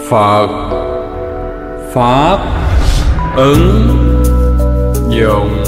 Phật Pháp ứng dụng.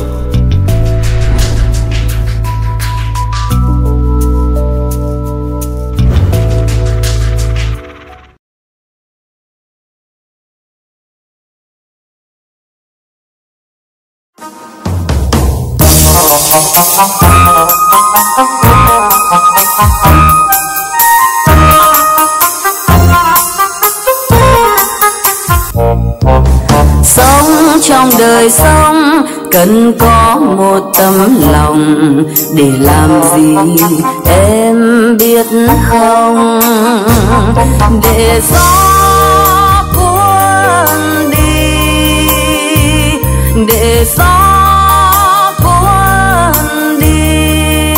Sống trong đời sống cần có một tấm lòng, để làm gì em biết không? Để gió cuốn đi, để gió cuốn đi,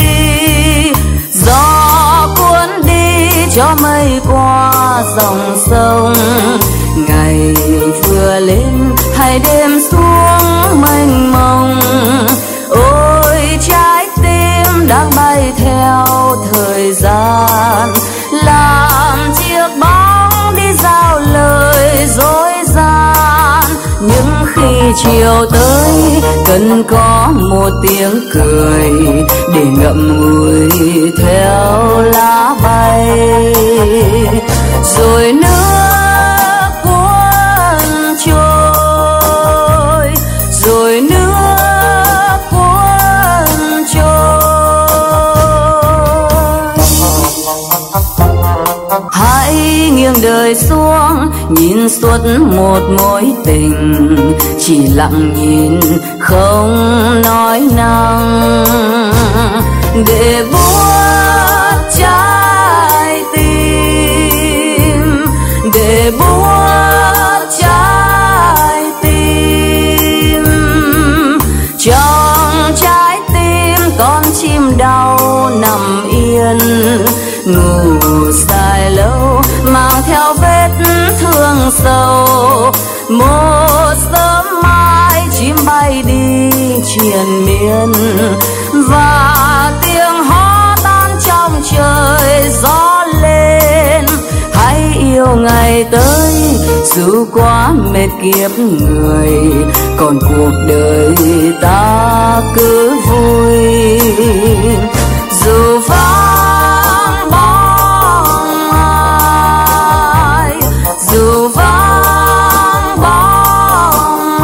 gió cuốn đi cho mây qua dòng sông. Ngày vừa lên hay đêm xuống mênh mông, ôi trái tim đang bay theo thời gian, làm chiếc bóng đi giao lời dối gian. Nhưng khi chiều tới cần có một tiếng cười, để ngậm ngùi theo lá bay. Rồi nước trôi, rồi nước cuốn trôi. Hãy nghiêng đời xuống, nhìn suốt một mối tình, chỉ lặng nhìn không nói năng, để buốt trái tim, để buốt trái tim. Trong trái tim con chim đau nằm yên, ngủ dài lâu mang theo vết thương sâu. Một sớm mai chim bay đi triền miên, và tiếng hót tan trong trời gió lên. Hãy yêu ngày tới dù quá mệt kiếp người, còn cuộc đời ta cứ vui. Dù vắng bóng ai, dù vắng bóng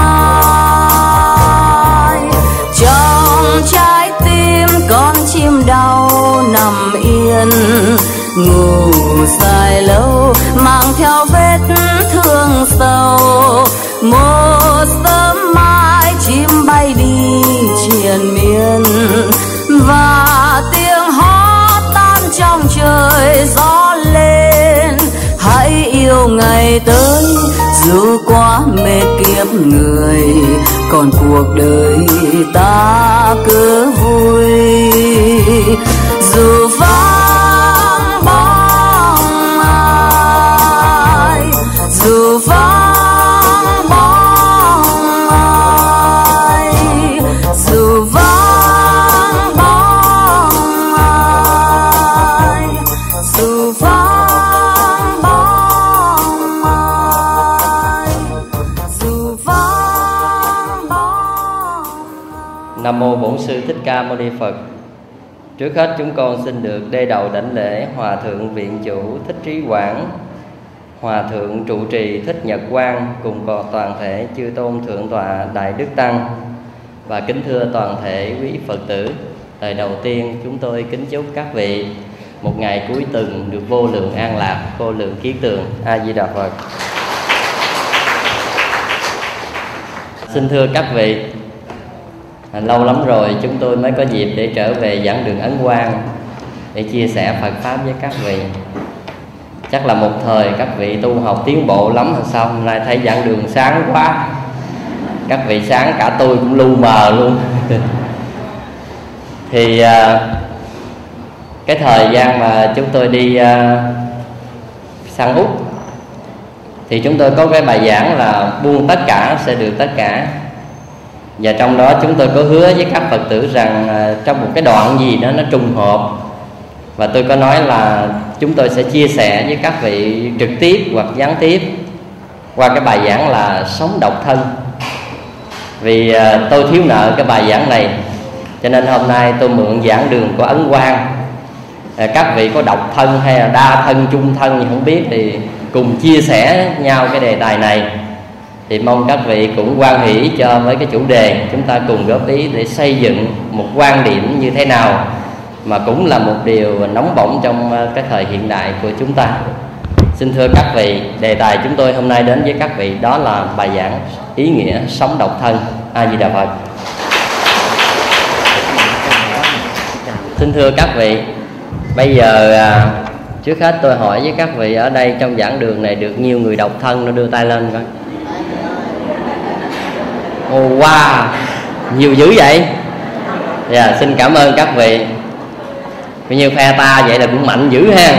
ai, trong trái tim con chim đau nằm yên, ngủ dài lâu mang theo vết thương sâu. Một sớm mai chim bay đi triền miên, và tiếng hót tan trong trời gió lên. Hãy yêu ngày tới dù quá mệt kiếp người, còn cuộc đời ta cứ vui. Dù vắng bóng ai, dù vắng bóng ai, dù vắng bóng ai, dù vắng bóng ai, dù vắng bóng. Nam mô Bổn Sư Thích Ca Mâu Ni Phật. Trước hết chúng con xin được đê đầu đảnh lễ Hòa Thượng Viện Chủ Thích Trí Quảng, Hòa Thượng Trụ Trì Thích Nhật Quang, cùng toàn thể chư tôn thượng tọa Đại Đức Tăng. Và kính thưa toàn thể quý Phật tử, lời đầu tiên chúng tôi kính chúc các vị một ngày cuối tuần được vô lượng an lạc, vô lượng kiết tường. A Di Đà Phật. Xin thưa các vị, lâu lắm rồi chúng tôi mới có dịp để trở về giảng đường Ấn Quang để chia sẻ Phật Pháp với các vị. Chắc là một thời các vị tu học tiến bộ lắm, rồi sao hôm nay thấy giảng đường sáng quá. Các vị sáng cả tôi cũng lu mờ luôn. Thì cái thời gian mà chúng tôi đi sang Úc thì chúng tôi có cái bài giảng là buông tất cả sẽ được tất cả. Và trong đó chúng tôi có hứa với các Phật tử rằng trong một cái đoạn gì đó nó trùng hợp, và tôi có nói là chúng tôi sẽ chia sẻ với các vị trực tiếp hoặc gián tiếp qua cái bài giảng là sống độc thân. Vì tôi thiếu nợ cái bài giảng này, cho nên hôm nay tôi mượn giảng đường của Ấn Quang. Các vị có độc thân hay là đa thân, chung thân gì không biết thì cùng chia sẻ nhau cái đề tài này. Thì mong các vị cũng hoan hỷ cho với cái chủ đề, chúng ta cùng góp ý để xây dựng một quan điểm như thế nào mà cũng là một điều nóng bỏng trong cái thời hiện đại của chúng ta. Xin thưa các vị, đề tài chúng tôi hôm nay đến với các vị đó là bài giảng ý nghĩa sống độc thân. A Di Đà Phật. Xin thưa các vị, bây giờ trước hết tôi hỏi với các vị ở đây trong giảng đường này được nhiều người độc thân, nó đưa tay lên coi. Wow, nhiều dữ vậy. Xin cảm ơn các vị. Coi như phe ta vậy là cũng mạnh dữ ha.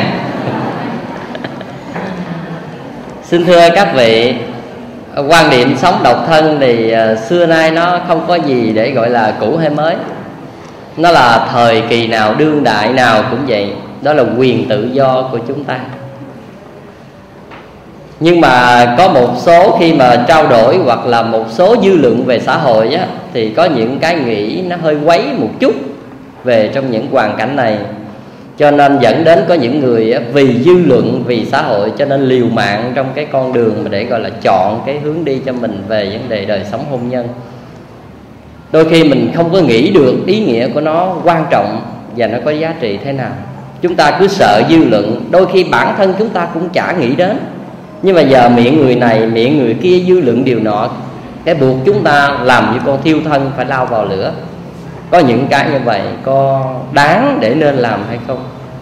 Xin thưa các vị, quan điểm sống độc thân thì xưa nay nó không có gì để gọi là cũ hay mới. Nó là thời kỳ nào, đương đại nào cũng vậy. Đó là quyền tự do của chúng ta. Nhưng mà có một số khi mà trao đổi hoặc là một số dư luận về xã hội á, thì có những cái nghĩ nó hơi quấy một chút về trong những hoàn cảnh này. Cho nên dẫn đến có những người á, vì dư luận, vì xã hội cho nên liều mạng trong cái con đường mà để gọi là chọn cái hướng đi cho mình về vấn đề đời sống hôn nhân. Đôi khi mình không có nghĩ được ý nghĩa của nó quan trọng và nó có giá trị thế nào. Chúng ta cứ sợ dư luận, đôi khi bản thân chúng ta cũng chả nghĩ đến. Nhưng mà giờ miệng người này, miệng người kia dư luận điều nọ, cái buộc chúng ta làm như con thiêu thân phải lao vào lửa. Có những cái như vậy có đáng để nên làm hay không?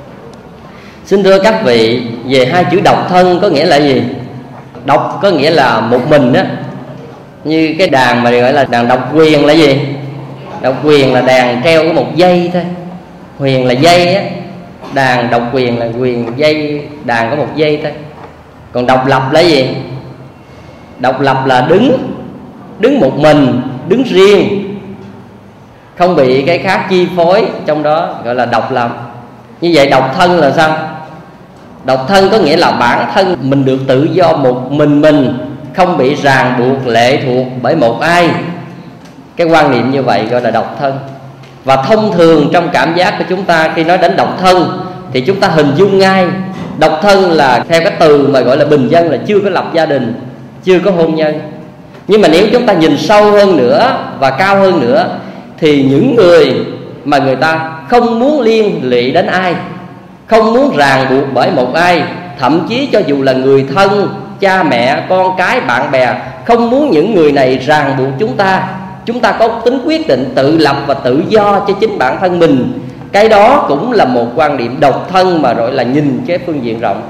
Xin thưa các vị, về hai chữ độc thân có nghĩa là gì? Độc có nghĩa là một mình á. Như cái đàn mà gọi là đàn độc quyền là gì? Độc quyền là đàn treo có một dây thôi. Huyền là dây á. Đàn độc quyền là quyền, dây đàn có một dây thôi. Còn độc lập là gì? Độc lập là đứng một mình, đứng riêng, không bị cái khác chi phối trong đó, gọi là độc lập. Như vậy độc thân là sao? Độc thân có nghĩa là bản thân mình được tự do một mình, không bị ràng buộc lệ thuộc bởi một ai. Cái quan niệm như vậy gọi là độc thân. Và thông thường trong cảm giác của chúng ta khi nói đến độc thân thì chúng ta hình dung ngay độc thân là theo cái từ mà gọi là bình dân là chưa có lập gia đình, chưa có hôn nhân. Nhưng mà nếu chúng ta nhìn sâu hơn nữa và cao hơn nữa thì những người mà người ta không muốn liên lụy đến ai, không muốn ràng buộc bởi một ai, thậm chí cho dù là người thân, cha mẹ, con cái, bạn bè, không muốn những người này ràng buộc chúng ta có tính quyết định tự lập và tự do cho chính bản thân mình. Cái đó cũng là một quan điểm độc thân mà gọi là nhìn cái phương diện rộng.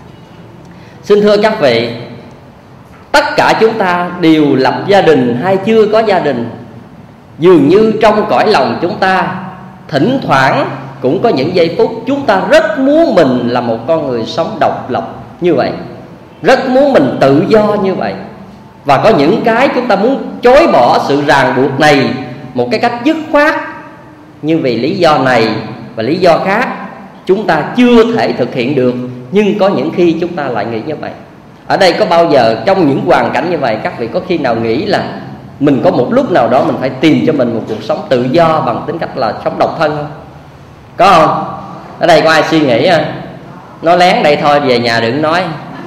Xin thưa các vị, tất cả chúng ta đều lập gia đình hay chưa có gia đình. Dường như trong cõi lòng chúng ta thỉnh thoảng cũng có những giây phút chúng ta rất muốn mình là một con người sống độc lập như vậy, rất muốn mình tự do như vậy. Và có những cái chúng ta muốn chối bỏ sự ràng buộc này một cái cách dứt khoát, nhưng vì lý do này và lý do khác chúng ta chưa thể thực hiện được. Nhưng có những khi chúng ta lại nghĩ như vậy. Ở đây có bao giờ trong những hoàn cảnh như vậy các vị có khi nào nghĩ là mình có một lúc nào đó mình phải tìm cho mình một cuộc sống tự do bằng tính cách là sống độc thân không? Có không? Ở đây có ai suy nghĩ không? Nói lén đây thôi, về nhà đừng nói.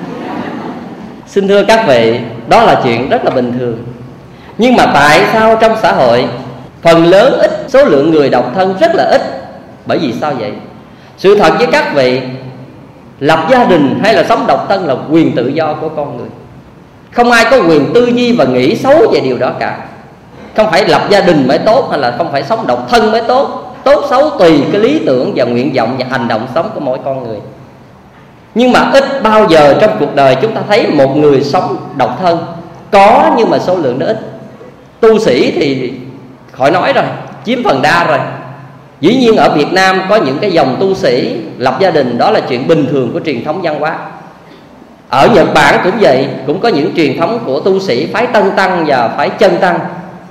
Xin thưa các vị, đó là chuyện rất là bình thường. Nhưng mà tại sao trong xã hội phần lớn ít, số lượng người độc thân rất là ít? Bởi vì sao vậy? Sự thật với các vị, lập gia đình hay là sống độc thân là quyền tự do của con người. Không ai có quyền tư duy và nghĩ xấu về điều đó cả. Không phải lập gia đình mới tốt, hay là không phải sống độc thân mới tốt. Tốt xấu tùy cái lý tưởng và nguyện vọng và hành động sống của mỗi con người. Nhưng mà ít bao giờ trong cuộc đời chúng ta thấy một người sống độc thân. Có, nhưng mà số lượng nó ít. Tu sĩ thì khỏi nói rồi, chiếm phần đa rồi. Dĩ nhiên ở Việt Nam có những cái dòng tu sĩ lập gia đình, đó là chuyện bình thường của truyền thống văn hóa. Ở Nhật Bản cũng vậy, cũng có những truyền thống của tu sĩ phái Tân Tăng và phái Chân Tăng.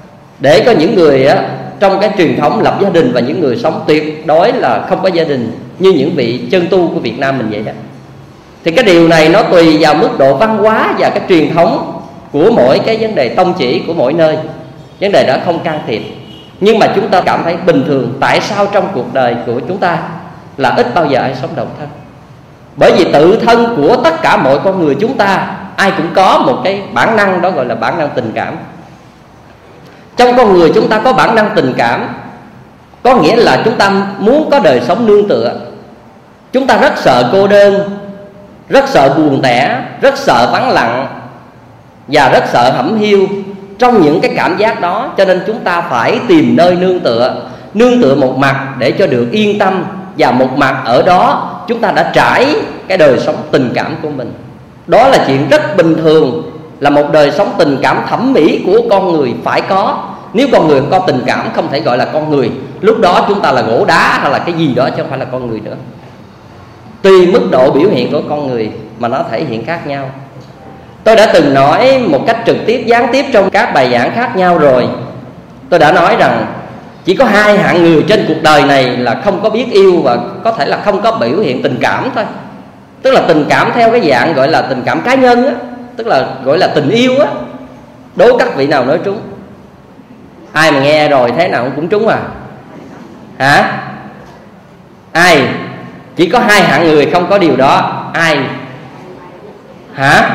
Để có những người trong cái truyền thống lập gia đình và những người sống tuyệt đối là không có gia đình. như những vị chân tu của Việt Nam mình vậy đó. Thì cái điều này nó tùy vào mức độ văn hóa và cái truyền thống của mỗi cái vấn đề tông chỉ của mỗi nơi. Vấn đề đó không can thiệp. Nhưng mà chúng ta cảm thấy bình thường. Tại sao trong cuộc đời của chúng ta là ít bao giờ ai sống độc thân? Bởi vì tự thân của tất cả mọi con người chúng ta, ai cũng có một cái bản năng, đó gọi là bản năng tình cảm. Trong con người chúng ta có bản năng tình cảm, có nghĩa là chúng ta muốn có đời sống nương tựa. Chúng ta rất sợ cô đơn, rất sợ buồn tẻ, rất sợ vắng lặng và rất sợ hẩm hiu. Trong những cái cảm giác đó, cho nên chúng ta phải tìm nơi nương tựa. Nương tựa một mặt để cho được yên tâm, và một mặt ở đó chúng ta đã trải cái đời sống tình cảm của mình. Đó là chuyện rất bình thường, là một đời sống tình cảm thẩm mỹ của con người phải có. Nếu con người không có tình cảm không thể gọi là con người. Lúc đó chúng ta là gỗ đá hay là cái gì đó, chứ không phải là con người nữa. Tùy mức độ biểu hiện của con người mà nó thể hiện khác nhau. Tôi đã từng nói một cách trực tiếp, gián tiếp trong các bài giảng khác nhau rồi. Tôi đã nói rằng chỉ có hai hạng người trên cuộc đời này là không có biết yêu và có thể là không có biểu hiện tình cảm thôi. Tức là tình cảm theo cái dạng gọi là tình cảm cá nhân á, tức là gọi là tình yêu á. Đố các vị nào nói trúng? Ai mà nghe rồi thế nào cũng trúng à? Hả? Ai? Chỉ có hai hạng người không có điều đó. Ai? Hả?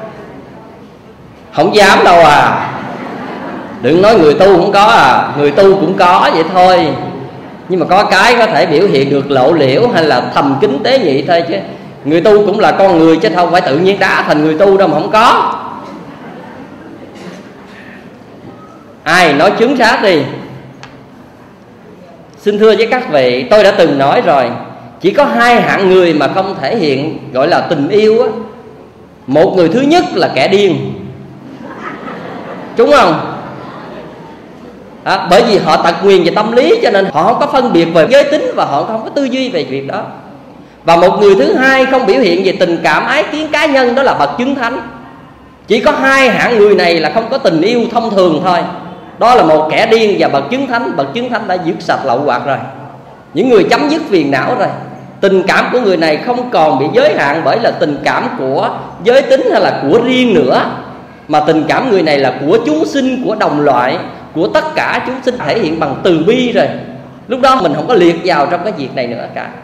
Không dám đâu à. Đừng nói người tu không có à. Người tu cũng có vậy thôi, nhưng mà có cái có thể biểu hiện được lộ liễu hay là thầm kín tế nhị thôi. Chứ người tu cũng là con người, chứ không phải tự nhiên đá thành người tu đâu mà không có. Ai nói chứng xác đi. Xin thưa với các vị, tôi đã từng nói rồi, chỉ có hai hạng người mà không thể hiện gọi là tình yêu á. Một người thứ nhất là kẻ điên, đúng không? Bởi vì họ tật nguyền về tâm lý, cho nên họ không có phân biệt về giới tính và họ không có tư duy về việc đó. Và một người thứ hai không biểu hiện về tình cảm ái kiến cá nhân, đó là bậc chứng thánh. Chỉ có hai hạng người này là không có tình yêu thông thường thôi. Đó là một kẻ điên và bậc chứng thánh. Bậc chứng thánh đã dứt sạch lậu hoặc rồi, những người chấm dứt phiền não rồi. Tình cảm của người này không còn bị giới hạn bởi là tình cảm của giới tính hay là của riêng nữa, mà tình cảm người này là của chúng sinh, của đồng loại, của tất cả chúng sinh, thể hiện bằng từ bi rồi. Lúc đó mình không có liệt vào trong cái việc này nữa cả.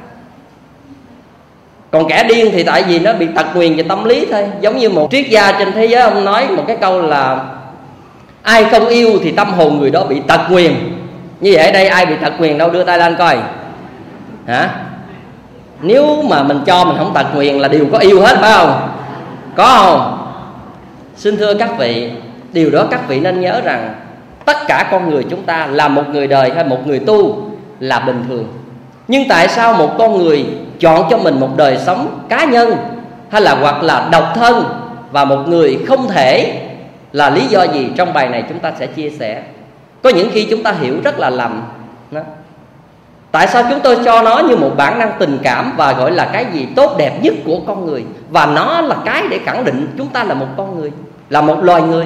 Còn kẻ điên thì tại vì nó bị tật nguyền về tâm lý thôi. Giống như một triết gia trên thế giới, ông nói một cái câu là ai không yêu thì tâm hồn người đó bị tật nguyền. Như vậy ở đây ai bị tật nguyền đâu, đưa tay lên coi. Hả? Nếu mà mình cho mình không tật nguyền là đều có yêu hết, phải không? Có không? Xin thưa các vị, điều đó các vị nên nhớ rằng tất cả con người chúng ta là một người đời hay một người tu là bình thường. Nhưng tại sao một con người chọn cho mình một đời sống cá nhân hay là hoặc là độc thân, và một người không thể, là lý do gì? Trong bài này chúng ta sẽ chia sẻ. Có những khi chúng ta hiểu rất là lầm đó. Tại sao chúng tôi cho nó như một bản năng tình cảm và gọi là cái gì tốt đẹp nhất của con người, và nó là cái để khẳng định chúng ta là một con người, là một loài người.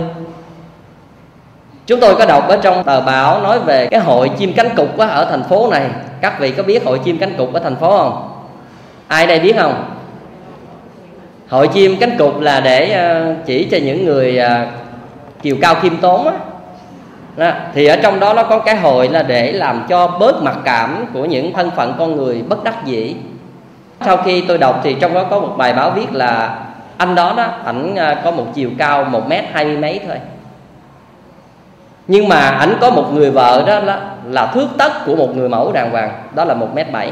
Chúng tôi có đọc ở trong tờ báo nói về cái hội chim cánh cụt ở thành phố này. Các vị có biết hội chim cánh cụt ở thành phố không? Ai đây biết không? Hội chim cánh cụt là để chỉ cho những người chiều cao khiêm tốn đó. Thì ở trong đó nó có cái hội là để làm cho bớt mặc cảm của những thân phận con người bất đắc dĩ. Sau khi tôi đọc thì trong đó có một bài báo viết là anh đó ảnh có một chiều cao 1m20 mấy thôi, nhưng mà ảnh có một người vợ đó là thước tất của một người mẫu đàng hoàng, đó là 1m7.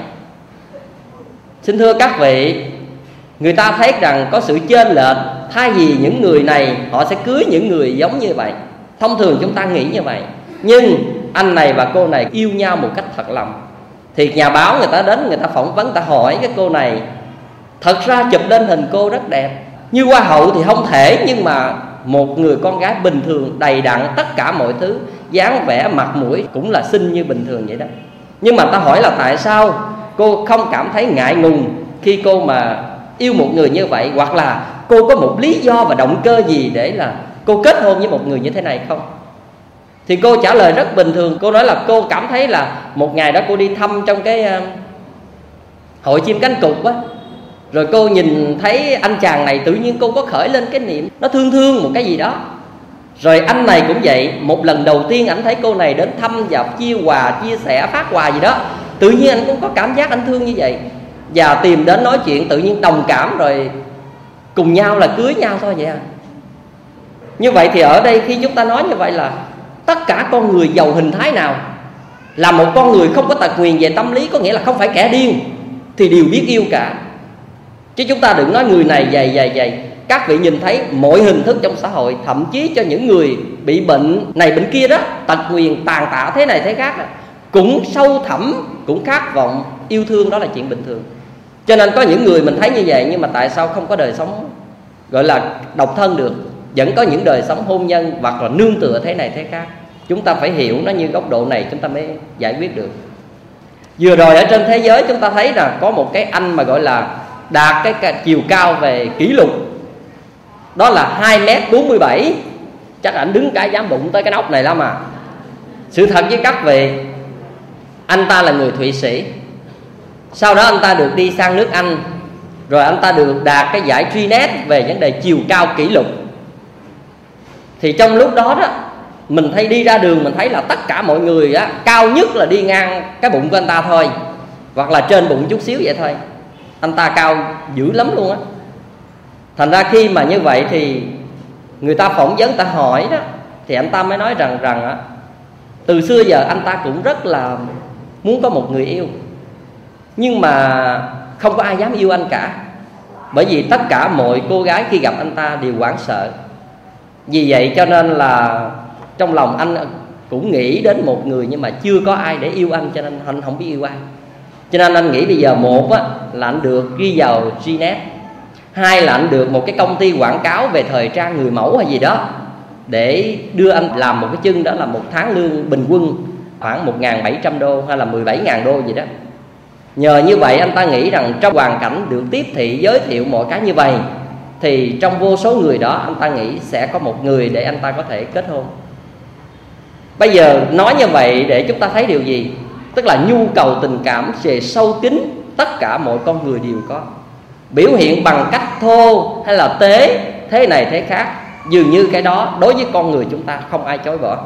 Xin thưa các vị, người ta thấy rằng có sự chênh lệch. Thay vì những người này họ sẽ cưới những người giống như vậy, thông thường chúng ta nghĩ như vậy. Nhưng anh này và cô này yêu nhau một cách thật lòng. Thì nhà báo người ta đến, người ta phỏng vấn, người ta hỏi cái cô này. Thật ra chụp lên hình cô rất đẹp, như hoa hậu thì không thể, nhưng mà một người con gái bình thường, đầy đặn tất cả mọi thứ, dáng vẻ mặt mũi cũng là xinh như bình thường vậy đó. Nhưng mà ta hỏi là tại sao cô không cảm thấy ngại ngùng khi cô mà yêu một người như vậy, hoặc là cô có một lý do và động cơ gì để là cô kết hôn với một người như thế này không? Thì cô trả lời rất bình thường. Cô nói là cô cảm thấy là một ngày đó cô đi thăm trong cái hội chim cánh cụt á, rồi cô nhìn thấy anh chàng này, tự nhiên cô có khởi lên cái niệm nó thương thương một cái gì đó. Rồi anh này cũng vậy, một lần đầu tiên anh thấy cô này đến thăm và chia quà, chia sẻ, phát quà gì đó, tự nhiên anh cũng có cảm giác anh thương như vậy, và tìm đến nói chuyện, tự nhiên đồng cảm, rồi cùng nhau là cưới nhau thôi vậy à. Như vậy thì ở đây khi chúng ta nói như vậy là tất cả con người giàu hình thái nào là một con người không có tật nguyền về tâm lý, có nghĩa là không phải kẻ điên, thì đều biết yêu cả. Chứ chúng ta đừng nói người này dày. Các vị nhìn thấy mọi hình thức trong xã hội, thậm chí cho những người bị bệnh này bệnh kia đó, tật nguyền tàn tạ thế này thế khác đó, cũng sâu thẳm, cũng khát vọng yêu thương, đó là chuyện bình thường. Cho nên có những người mình thấy như vậy, nhưng mà tại sao không có đời sống gọi là độc thân được, vẫn có những đời sống hôn nhân hoặc là nương tựa thế này thế khác. Chúng ta phải hiểu nó như góc độ này chúng ta mới giải quyết được. Vừa rồi ở trên thế giới chúng ta thấy là có một cái anh mà gọi là đạt cái chiều cao về kỷ lục, đó là 2m47. Chắc ảnh đứng cả dám đụng tới cái nóc này lắm mà. Sự thật với các vị, anh ta là người Thụy Sĩ. Sau đó anh ta được đi sang nước Anh, rồi anh ta được đạt cái giải Guinness về vấn đề chiều cao kỷ lục. Thì trong lúc đó đó, mình thấy đi ra đường mình thấy là tất cả mọi người á, cao nhất là đi ngang cái bụng của anh ta thôi, hoặc là trên bụng chút xíu vậy thôi. Anh ta cao dữ lắm luôn á. Thành ra khi mà như vậy thì người ta phỏng vấn, ta hỏi đó, thì anh ta mới nói rằng á, từ xưa giờ anh ta cũng rất là muốn có một người yêu, nhưng mà không có ai dám yêu anh cả. Bởi vì tất cả mọi cô gái khi gặp anh ta đều hoảng sợ. Vì vậy cho nên là trong lòng anh cũng nghĩ đến một người, nhưng mà chưa có ai để yêu anh, cho nên anh không biết yêu ai. Cho nên anh nghĩ bây giờ một á, là anh được ghi vào Guinness, hai là anh được một cái công ty quảng cáo về thời trang người mẫu hay gì đó để đưa anh làm một cái chân, đó là một tháng lương bình quân khoảng 1.700 đô hay là 17.000 đô gì đó. Nhờ như vậy anh ta nghĩ rằng trong hoàn cảnh được tiếp thị giới thiệu mọi cái như vậy, thì trong vô số người đó anh ta nghĩ sẽ có một người để anh ta có thể kết hôn. Bây giờ nói như vậy để chúng ta thấy điều gì? Tức là nhu cầu tình cảm về sâu kín tất cả mọi con người đều có, biểu hiện bằng cách thô hay là tế, thế này thế khác. Dường như cái đó đối với con người chúng ta không ai chối bỏ.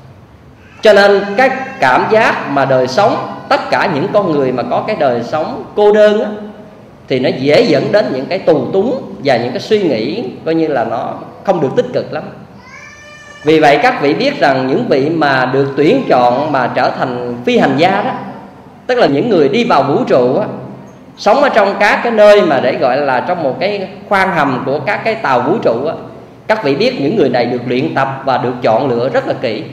Cho nên cái cảm giác mà đời sống, tất cả những con người mà có cái đời sống cô đơn á, thì nó dễ dẫn đến những cái tù túng và những cái suy nghĩ coi như là nó không được tích cực lắm. Vì vậy các vị biết rằng những vị mà được tuyển chọn mà trở thành phi hành gia đó, tức là những người đi vào vũ trụ á, sống ở trong các cái nơi mà để gọi là trong một cái khoang hầm của các cái tàu vũ trụ á, các vị biết những người này được luyện tập và được chọn lựa rất là kỹ.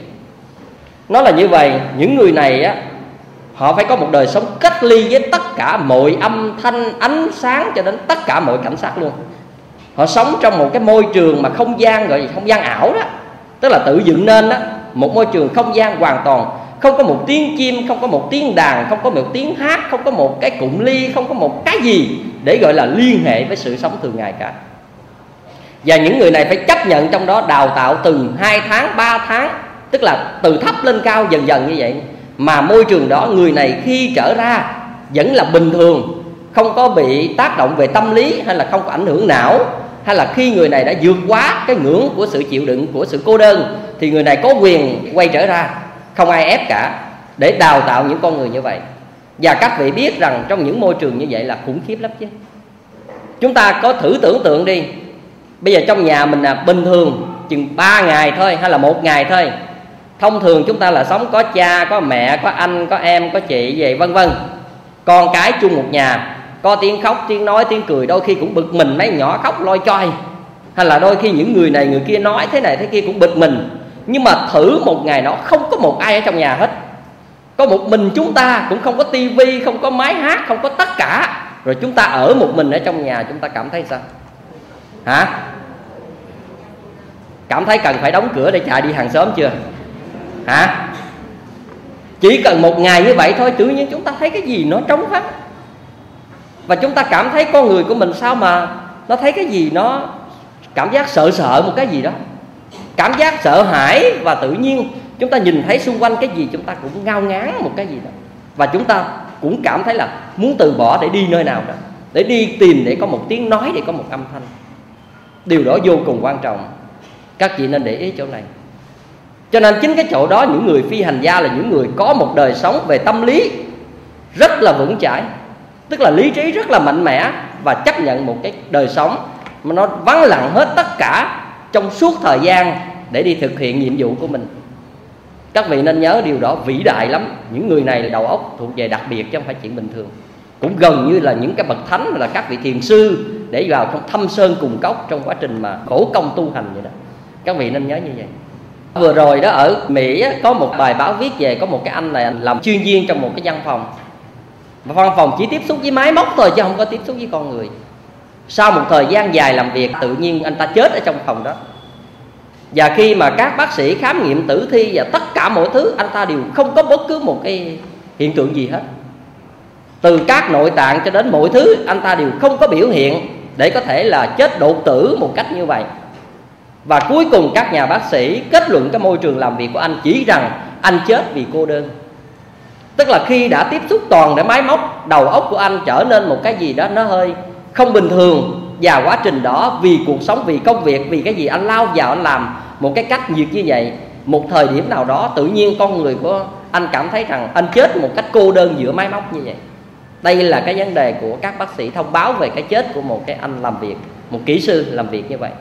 Nó là như vậy, những người này á, họ phải có một đời sống cách ly với tất cả mọi âm thanh, ánh sáng, cho đến tất cả mọi cảnh sát luôn. Họ sống trong một cái môi trường mà không gian, gọi là không gian ảo đó, tức là tự dựng nên đó, một môi trường không gian hoàn toàn, không có một tiếng chim, không có một tiếng đàn, không có một tiếng hát, không có một cái cụm ly, không có một cái gì để gọi là liên hệ với sự sống thường ngày cả. Và những người này phải chấp nhận trong đó đào tạo từng 2 tháng, 3 tháng, tức là từ thấp lên cao dần dần như vậy. Mà môi trường đó người này khi trở ra vẫn là bình thường, không có bị tác động về tâm lý, hay là không có ảnh hưởng não, hay là khi người này đã vượt quá cái ngưỡng của sự chịu đựng, của sự cô đơn, thì người này có quyền quay trở ra, không ai ép cả, để đào tạo những con người như vậy. Và các vị biết rằng trong những môi trường như vậy là khủng khiếp lắm chứ. Chúng ta có thử tưởng tượng đi, bây giờ trong nhà mình là bình thường chừng 3 ngày thôi hay là 1 ngày thôi. Thông thường chúng ta là sống có cha, có mẹ, có anh, có em, có chị vậy vân vân, con cái chung một nhà, có tiếng khóc, tiếng nói, tiếng cười, đôi khi cũng bực mình, mấy nhỏ khóc loi choi, hay là đôi khi những người này người kia nói thế này thế kia cũng bực mình. Nhưng mà thử một ngày đó không có một ai ở trong nhà hết, có một mình chúng ta, cũng không có tivi, không có máy hát, không có tất cả, rồi chúng ta ở một mình ở trong nhà, chúng ta cảm thấy sao? Hả? Cảm thấy cần phải đóng cửa để chạy đi hàng xóm chưa? Hả? Chỉ cần một ngày như vậy thôi, tự nhiên chúng ta thấy cái gì nó trống vắng, và chúng ta cảm thấy con người của mình sao mà nó thấy cái gì nó cảm giác sợ sợ một cái gì đó, cảm giác sợ hãi, và tự nhiên chúng ta nhìn thấy xung quanh cái gì chúng ta cũng ngao ngán một cái gì đó, và chúng ta cũng cảm thấy là muốn từ bỏ để đi nơi nào đó, để đi tìm, để có một tiếng nói, để có một âm thanh. Điều đó vô cùng quan trọng. Các chị nên để ý chỗ này. Cho nên chính cái chỗ đó, những người phi hành gia là những người có một đời sống về tâm lý rất là vững chãi, tức là lý trí rất là mạnh mẽ, và chấp nhận một cái đời sống mà nó vắng lặng hết tất cả trong suốt thời gian để đi thực hiện nhiệm vụ của mình. Các vị nên nhớ điều đó vĩ đại lắm. Những người này là đầu óc thuộc về đặc biệt chứ không phải chuyện bình thường. Cũng gần như là những cái bậc thánh, là các vị thiền sư để vào trong thâm sơn cùng cốc trong quá trình mà khổ công tu hành vậy đó. Các vị nên nhớ như vậy. Vừa rồi đó ở Mỹ có một bài báo viết về có một cái anh này làm chuyên viên trong một cái văn phòng. Và văn phòng chỉ tiếp xúc với máy móc thôi chứ không có tiếp xúc với con người. Sau một thời gian dài làm việc, tự nhiên anh ta chết ở trong phòng đó. Và khi mà các bác sĩ khám nghiệm tử thi và tất cả mọi thứ, anh ta đều không có bất cứ một cái hiện tượng gì hết. Từ các nội tạng cho đến mọi thứ, anh ta đều không có biểu hiện để có thể là chết đột tử một cách như vậy. Và cuối cùng các nhà bác sĩ kết luận cái môi trường làm việc của anh chỉ rằng anh chết vì cô đơn. Tức là khi đã tiếp xúc toàn để máy móc, đầu óc của anh trở nên một cái gì đó nó hơi không bình thường. Và quá trình đó vì cuộc sống, vì công việc, vì cái gì anh lao vào anh làm một cái cách nhiệt như vậy. Một thời điểm nào đó tự nhiên con người của anh cảm thấy rằng anh chết một cách cô đơn giữa máy móc như vậy. Đây là cái vấn đề của các bác sĩ thông báo về cái chết của một cái anh làm việc, một kỹ sư làm việc như vậy.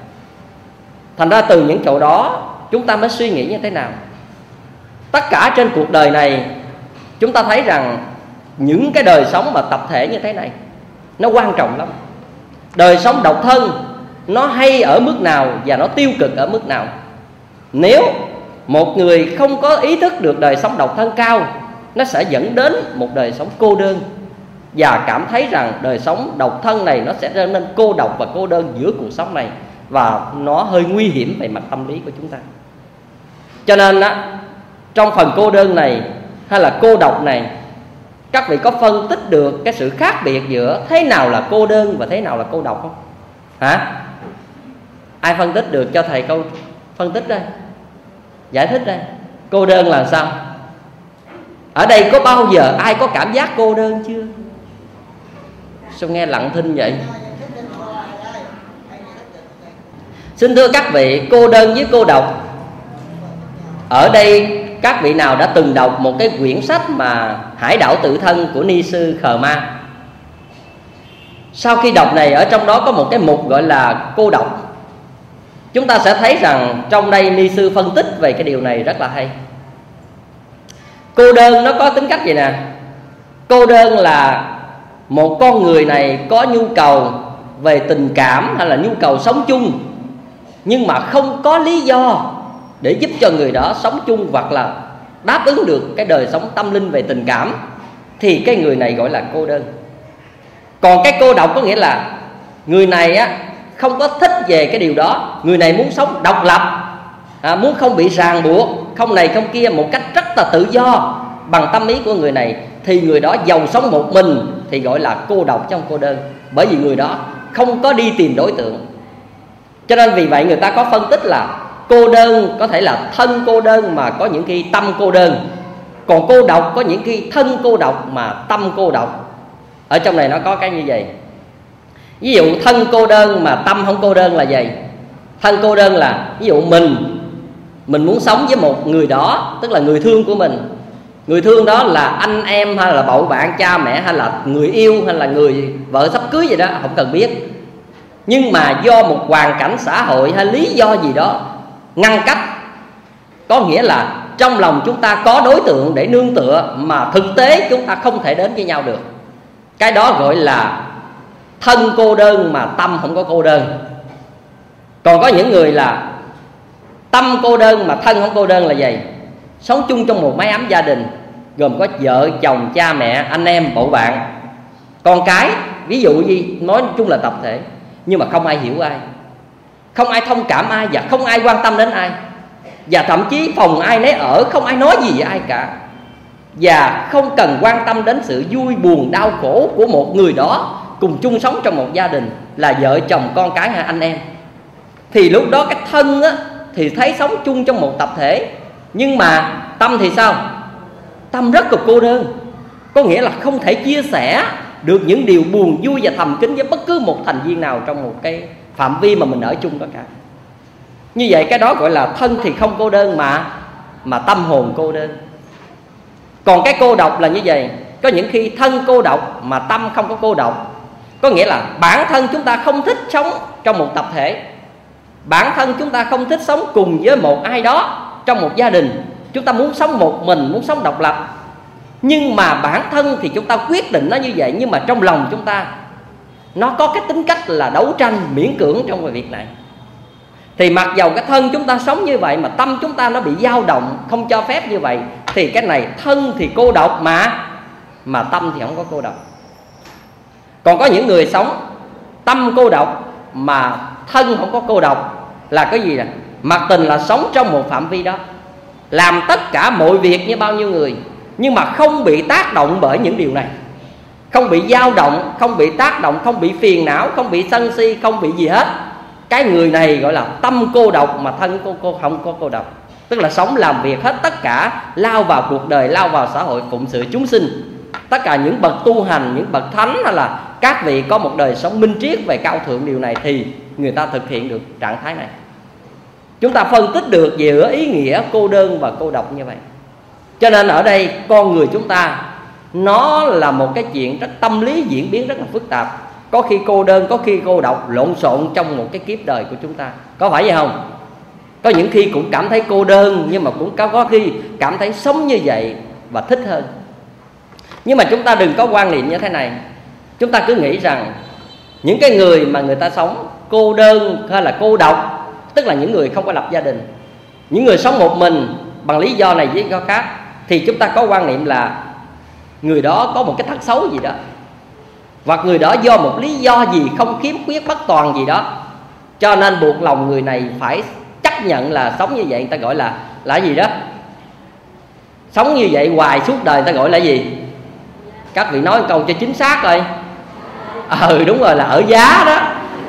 Thành ra từ những chỗ đó chúng ta mới suy nghĩ như thế nào. Tất cả trên cuộc đời này chúng ta thấy rằng những cái đời sống mà tập thể như thế này nó quan trọng lắm. Đời sống độc thân nó hay ở mức nào và nó tiêu cực ở mức nào. Nếu một người không có ý thức được đời sống độc thân cao, nó sẽ dẫn đến một đời sống cô đơn, và cảm thấy rằng đời sống độc thân này nó sẽ trở nên cô độc và cô đơn giữa cuộc sống này, và nó hơi nguy hiểm về mặt tâm lý của chúng ta. Cho nên trong phần cô đơn này hay là cô độc này, các vị có phân tích được cái sự khác biệt giữa thế nào là cô đơn và thế nào là cô độc không? Hả? Ai phân tích được cho thầy câu phân tích đây, giải thích đây. Cô đơn là sao? Ở đây có bao giờ ai có cảm giác cô đơn chưa? Sao nghe lặng thinh vậy? Xin thưa các vị, cô đơn với cô độc, ở đây các vị nào đã từng đọc một cái quyển sách mà Hải đảo tự thân của ni sư Khờ Ma? Sau khi đọc này, ở trong đó có một cái mục gọi là cô độc. Chúng ta sẽ thấy rằng trong đây ni sư phân tích về cái điều này rất là hay. Cô đơn nó có tính cách gì nè. Cô đơn là một con người này có nhu cầu về tình cảm hay là nhu cầu sống chung, nhưng mà không có lý do để giúp cho người đó sống chung hoặc là đáp ứng được cái đời sống tâm linh về tình cảm, thì cái người này gọi là cô đơn. Còn cái cô độc có nghĩa là người này không có thích về cái điều đó. Người này muốn sống độc lập, muốn không bị ràng buộc, không này không kia, một cách rất là tự do bằng tâm ý của người này. Thì người đó giàu sống một mình thì gọi là cô độc trong cô đơn, bởi vì người đó không có đi tìm đối tượng. Cho nên vì vậy người ta có phân tích là cô đơn có thể là thân cô đơn mà có những khi tâm cô đơn, còn cô độc có những khi thân cô độc mà tâm cô độc. Ở trong này nó có cái như vậy. Ví dụ thân cô đơn mà tâm không cô đơn là gì? Thân cô đơn là ví dụ mình muốn sống với một người đó, tức là người thương của mình. Người thương đó là anh em hay là bầu bạn, cha mẹ hay là người yêu hay là người vợ sắp cưới gì đó, không cần biết. Nhưng mà do một hoàn cảnh xã hội hay lý do gì đó ngăn cách, có nghĩa là trong lòng chúng ta có đối tượng để nương tựa mà thực tế chúng ta không thể đến với nhau được. Cái đó gọi là thân cô đơn mà tâm không có cô đơn. Còn có những người là tâm cô đơn mà thân không cô đơn là gì? Sống chung trong một mái ấm gia đình, gồm có vợ, chồng, cha mẹ, anh em, bầu bạn, con cái, ví dụ gì, nói chung là tập thể. Nhưng mà không ai hiểu ai, không ai thông cảm ai, và không ai quan tâm đến ai. Và thậm chí phòng ai nấy ở, không ai nói gì với ai cả, và không cần quan tâm đến sự vui buồn đau khổ của một người đó cùng chung sống trong một gia đình là vợ chồng, con cái hay anh em. Thì lúc đó cái thân thì thấy sống chung trong một tập thể, nhưng mà tâm thì sao? Tâm rất là cô đơn. có nghĩa là không thể chia sẻ được những điều buồn vui và thầm kín với bất cứ một thành viên nào trong một cái phạm vi mà mình ở chung đó cả. Như vậy cái đó gọi là thân thì không cô đơn mà tâm hồn cô đơn. Còn cái cô độc là như vậy, có những khi thân cô độc mà tâm không có cô độc. Có nghĩa là bản thân chúng ta không thích sống trong một tập thể, bản thân chúng ta không thích sống cùng với một ai đó trong một gia đình. Chúng ta muốn sống một mình, muốn sống độc lập. Nhưng mà bản thân thì chúng ta quyết định nó như vậy, nhưng mà trong lòng chúng ta nó có cái tính cách là đấu tranh miễn cưỡng trong cái việc này. Thì mặc dầu cái thân chúng ta sống như vậy mà tâm chúng ta nó bị dao động, không cho phép như vậy, thì cái này thân thì cô độc mà tâm thì không có cô độc. Còn có những người sống tâm cô độc mà thân không có cô độc, là cái gì nè? Mặc tình là sống trong một phạm vi đó, làm tất cả mọi việc như bao nhiêu người, nhưng mà không bị tác động bởi những điều này, không bị dao động, không bị tác động, không bị phiền não, không bị sân si, không bị gì hết. Cái người này gọi là tâm cô độc mà thân cô không có cô độc. Tức là sống làm việc hết tất cả, lao vào cuộc đời, lao vào xã hội, phụng sự chúng sinh. Tất cả những bậc tu hành, những bậc thánh hay là các vị có một đời sống minh triết về cao thượng điều này thì người ta thực hiện được trạng thái này. Chúng ta phân tích được giữa ý nghĩa cô đơn và cô độc như vậy. Cho nên ở đây con người chúng ta nó là một cái chuyện rất tâm lý diễn biến rất là phức tạp. Có khi cô đơn, có khi cô độc, lộn xộn trong một cái kiếp đời của chúng ta. Có phải vậy không? Có những khi cũng cảm thấy cô đơn, nhưng mà cũng có khi cảm thấy sống như vậy và thích hơn. Nhưng mà chúng ta đừng có quan niệm như thế này. Chúng ta cứ nghĩ rằng những cái người mà người ta sống cô đơn hay là cô độc, tức là những người không có lập gia đình, những người sống một mình bằng lý do này với lý do khác, thì chúng ta có quan niệm là người đó có một cái tật xấu gì đó, hoặc người đó do một lý do gì không khiếm khuyết bất toàn gì đó, cho nên buộc lòng người này phải chấp nhận là sống như vậy. Người ta gọi là gì đó, sống như vậy hoài suốt đời, người ta gọi là gì? Các vị nói một câu cho chính xác coi. Đúng rồi, là ở giá đó.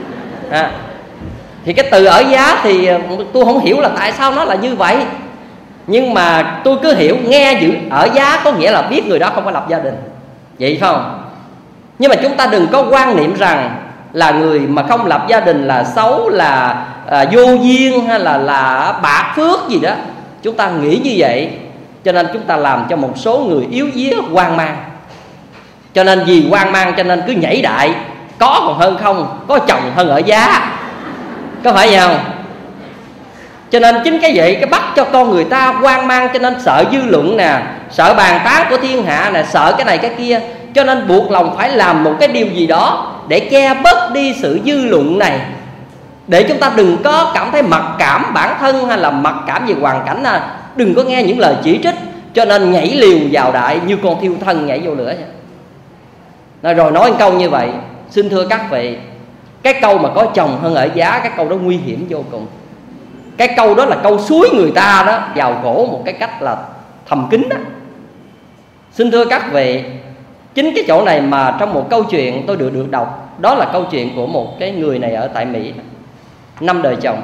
Thì cái từ ở giá thì tôi không hiểu là tại sao nó là như vậy, nhưng mà tôi cứ hiểu nghe chữ ở giá có nghĩa là biết người đó không có lập gia đình, vậy phải không? Nhưng mà chúng ta đừng có quan niệm rằng là người mà không lập gia đình là xấu, là vô duyên hay là bạc phước gì đó. Chúng ta nghĩ như vậy, cho nên chúng ta làm cho một số người yếu vía hoang mang. Cho nên vì hoang mang cho nên cứ nhảy đại, có còn hơn không, có chồng hơn ở giá. Có phải vậy không? Cho nên chính cái vậy, cái bắt cho con người ta hoang mang, cho nên sợ dư luận nè, sợ bàn tán của thiên hạ nè, sợ cái này cái kia. Cho nên buộc lòng phải làm một cái điều gì đó để che bớt đi sự dư luận này, để chúng ta đừng có cảm thấy mặc cảm bản thân hay là mặc cảm về hoàn cảnh, đừng có nghe những lời chỉ trích. Cho nên nhảy liều vào đại như con thiêu thân nhảy vô lửa vậy. Rồi nói một câu như vậy, xin thưa các vị, cái câu mà có chồng hơn ở giá, cái câu đó nguy hiểm vô cùng. Cái câu đó là câu xúi người ta đó vào khổ một cái cách là thầm kín đó. Xin thưa các vị, chính cái chỗ này mà trong một câu chuyện tôi được đọc, đó là câu chuyện của một cái người này ở tại Mỹ, 5 đời chồng.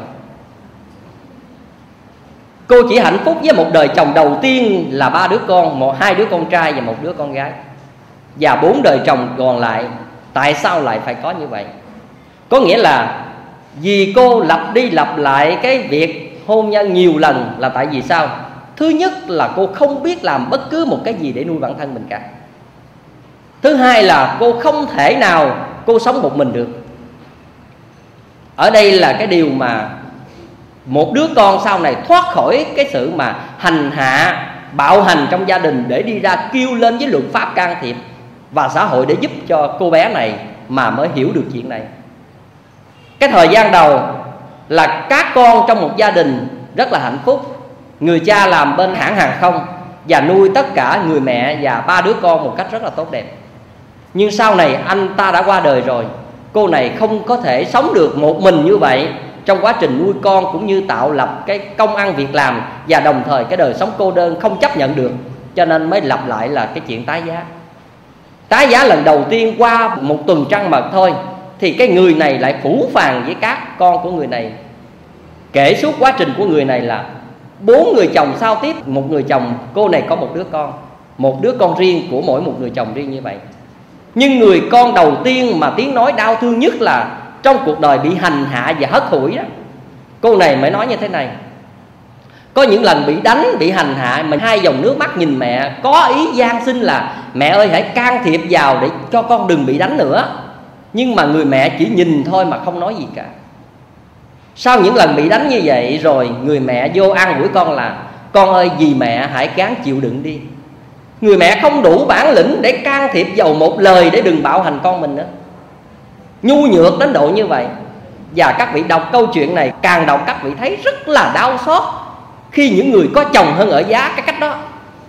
Cô chỉ hạnh phúc với một đời chồng đầu tiên là 3 đứa con, 2 đứa con trai và 1 đứa con gái, và 4 đời chồng còn lại. Tại sao lại phải có như vậy? Có nghĩa là vì cô lặp đi lặp lại cái việc hôn nhân nhiều lần là tại vì sao? Thứ nhất là cô không biết làm bất cứ một cái gì để nuôi bản thân mình cả. Thứ hai là cô không thể nào cô sống một mình được. Ở đây là cái điều mà một đứa con sau này thoát khỏi cái sự mà hành hạ, bạo hành trong gia đình để đi ra kêu lên với luật pháp can thiệp và xã hội để giúp cho cô bé này mà mới hiểu được chuyện này. Cái thời gian đầu là các con trong một gia đình rất là hạnh phúc. Người cha làm bên hãng hàng không và nuôi tất cả người mẹ và 3 đứa con một cách rất là tốt đẹp. Nhưng sau này anh ta đã qua đời rồi, cô này không có thể sống được một mình như vậy trong quá trình nuôi con cũng như tạo lập cái công ăn việc làm, và đồng thời cái đời sống cô đơn không chấp nhận được, cho nên mới lặp lại là cái chuyện tái giá. Tái giá lần đầu tiên qua một tuần trăng mật thôi thì cái người này lại phủ phàng với các con của người này. Kể suốt quá trình của người này là 4 người chồng sau tiếp, 1 người chồng, cô này có 1 đứa con. một đứa con riêng của mỗi một người chồng riêng như vậy. Nhưng người con đầu tiên mà tiếng nói đau thương nhất là trong cuộc đời bị hành hạ và hất hủi đó. Cô này mới nói như thế này: có những lần bị đánh, bị hành hạ mà hai dòng nước mắt nhìn mẹ, có ý van xin là mẹ ơi hãy can thiệp vào để cho con đừng bị đánh nữa. Nhưng mà người mẹ chỉ nhìn thôi mà không nói gì cả. Sau những lần bị đánh như vậy rồi, người mẹ vô an ủi con là con ơi vì mẹ hãy gắng chịu đựng đi. Người mẹ không đủ bản lĩnh để can thiệp vào một lời để đừng bạo hành con mình nữa, nhu nhược đến độ như vậy. Và các vị đọc câu chuyện này, càng đọc các vị thấy rất là đau xót khi những người có chồng hơn ở giá cái cách đó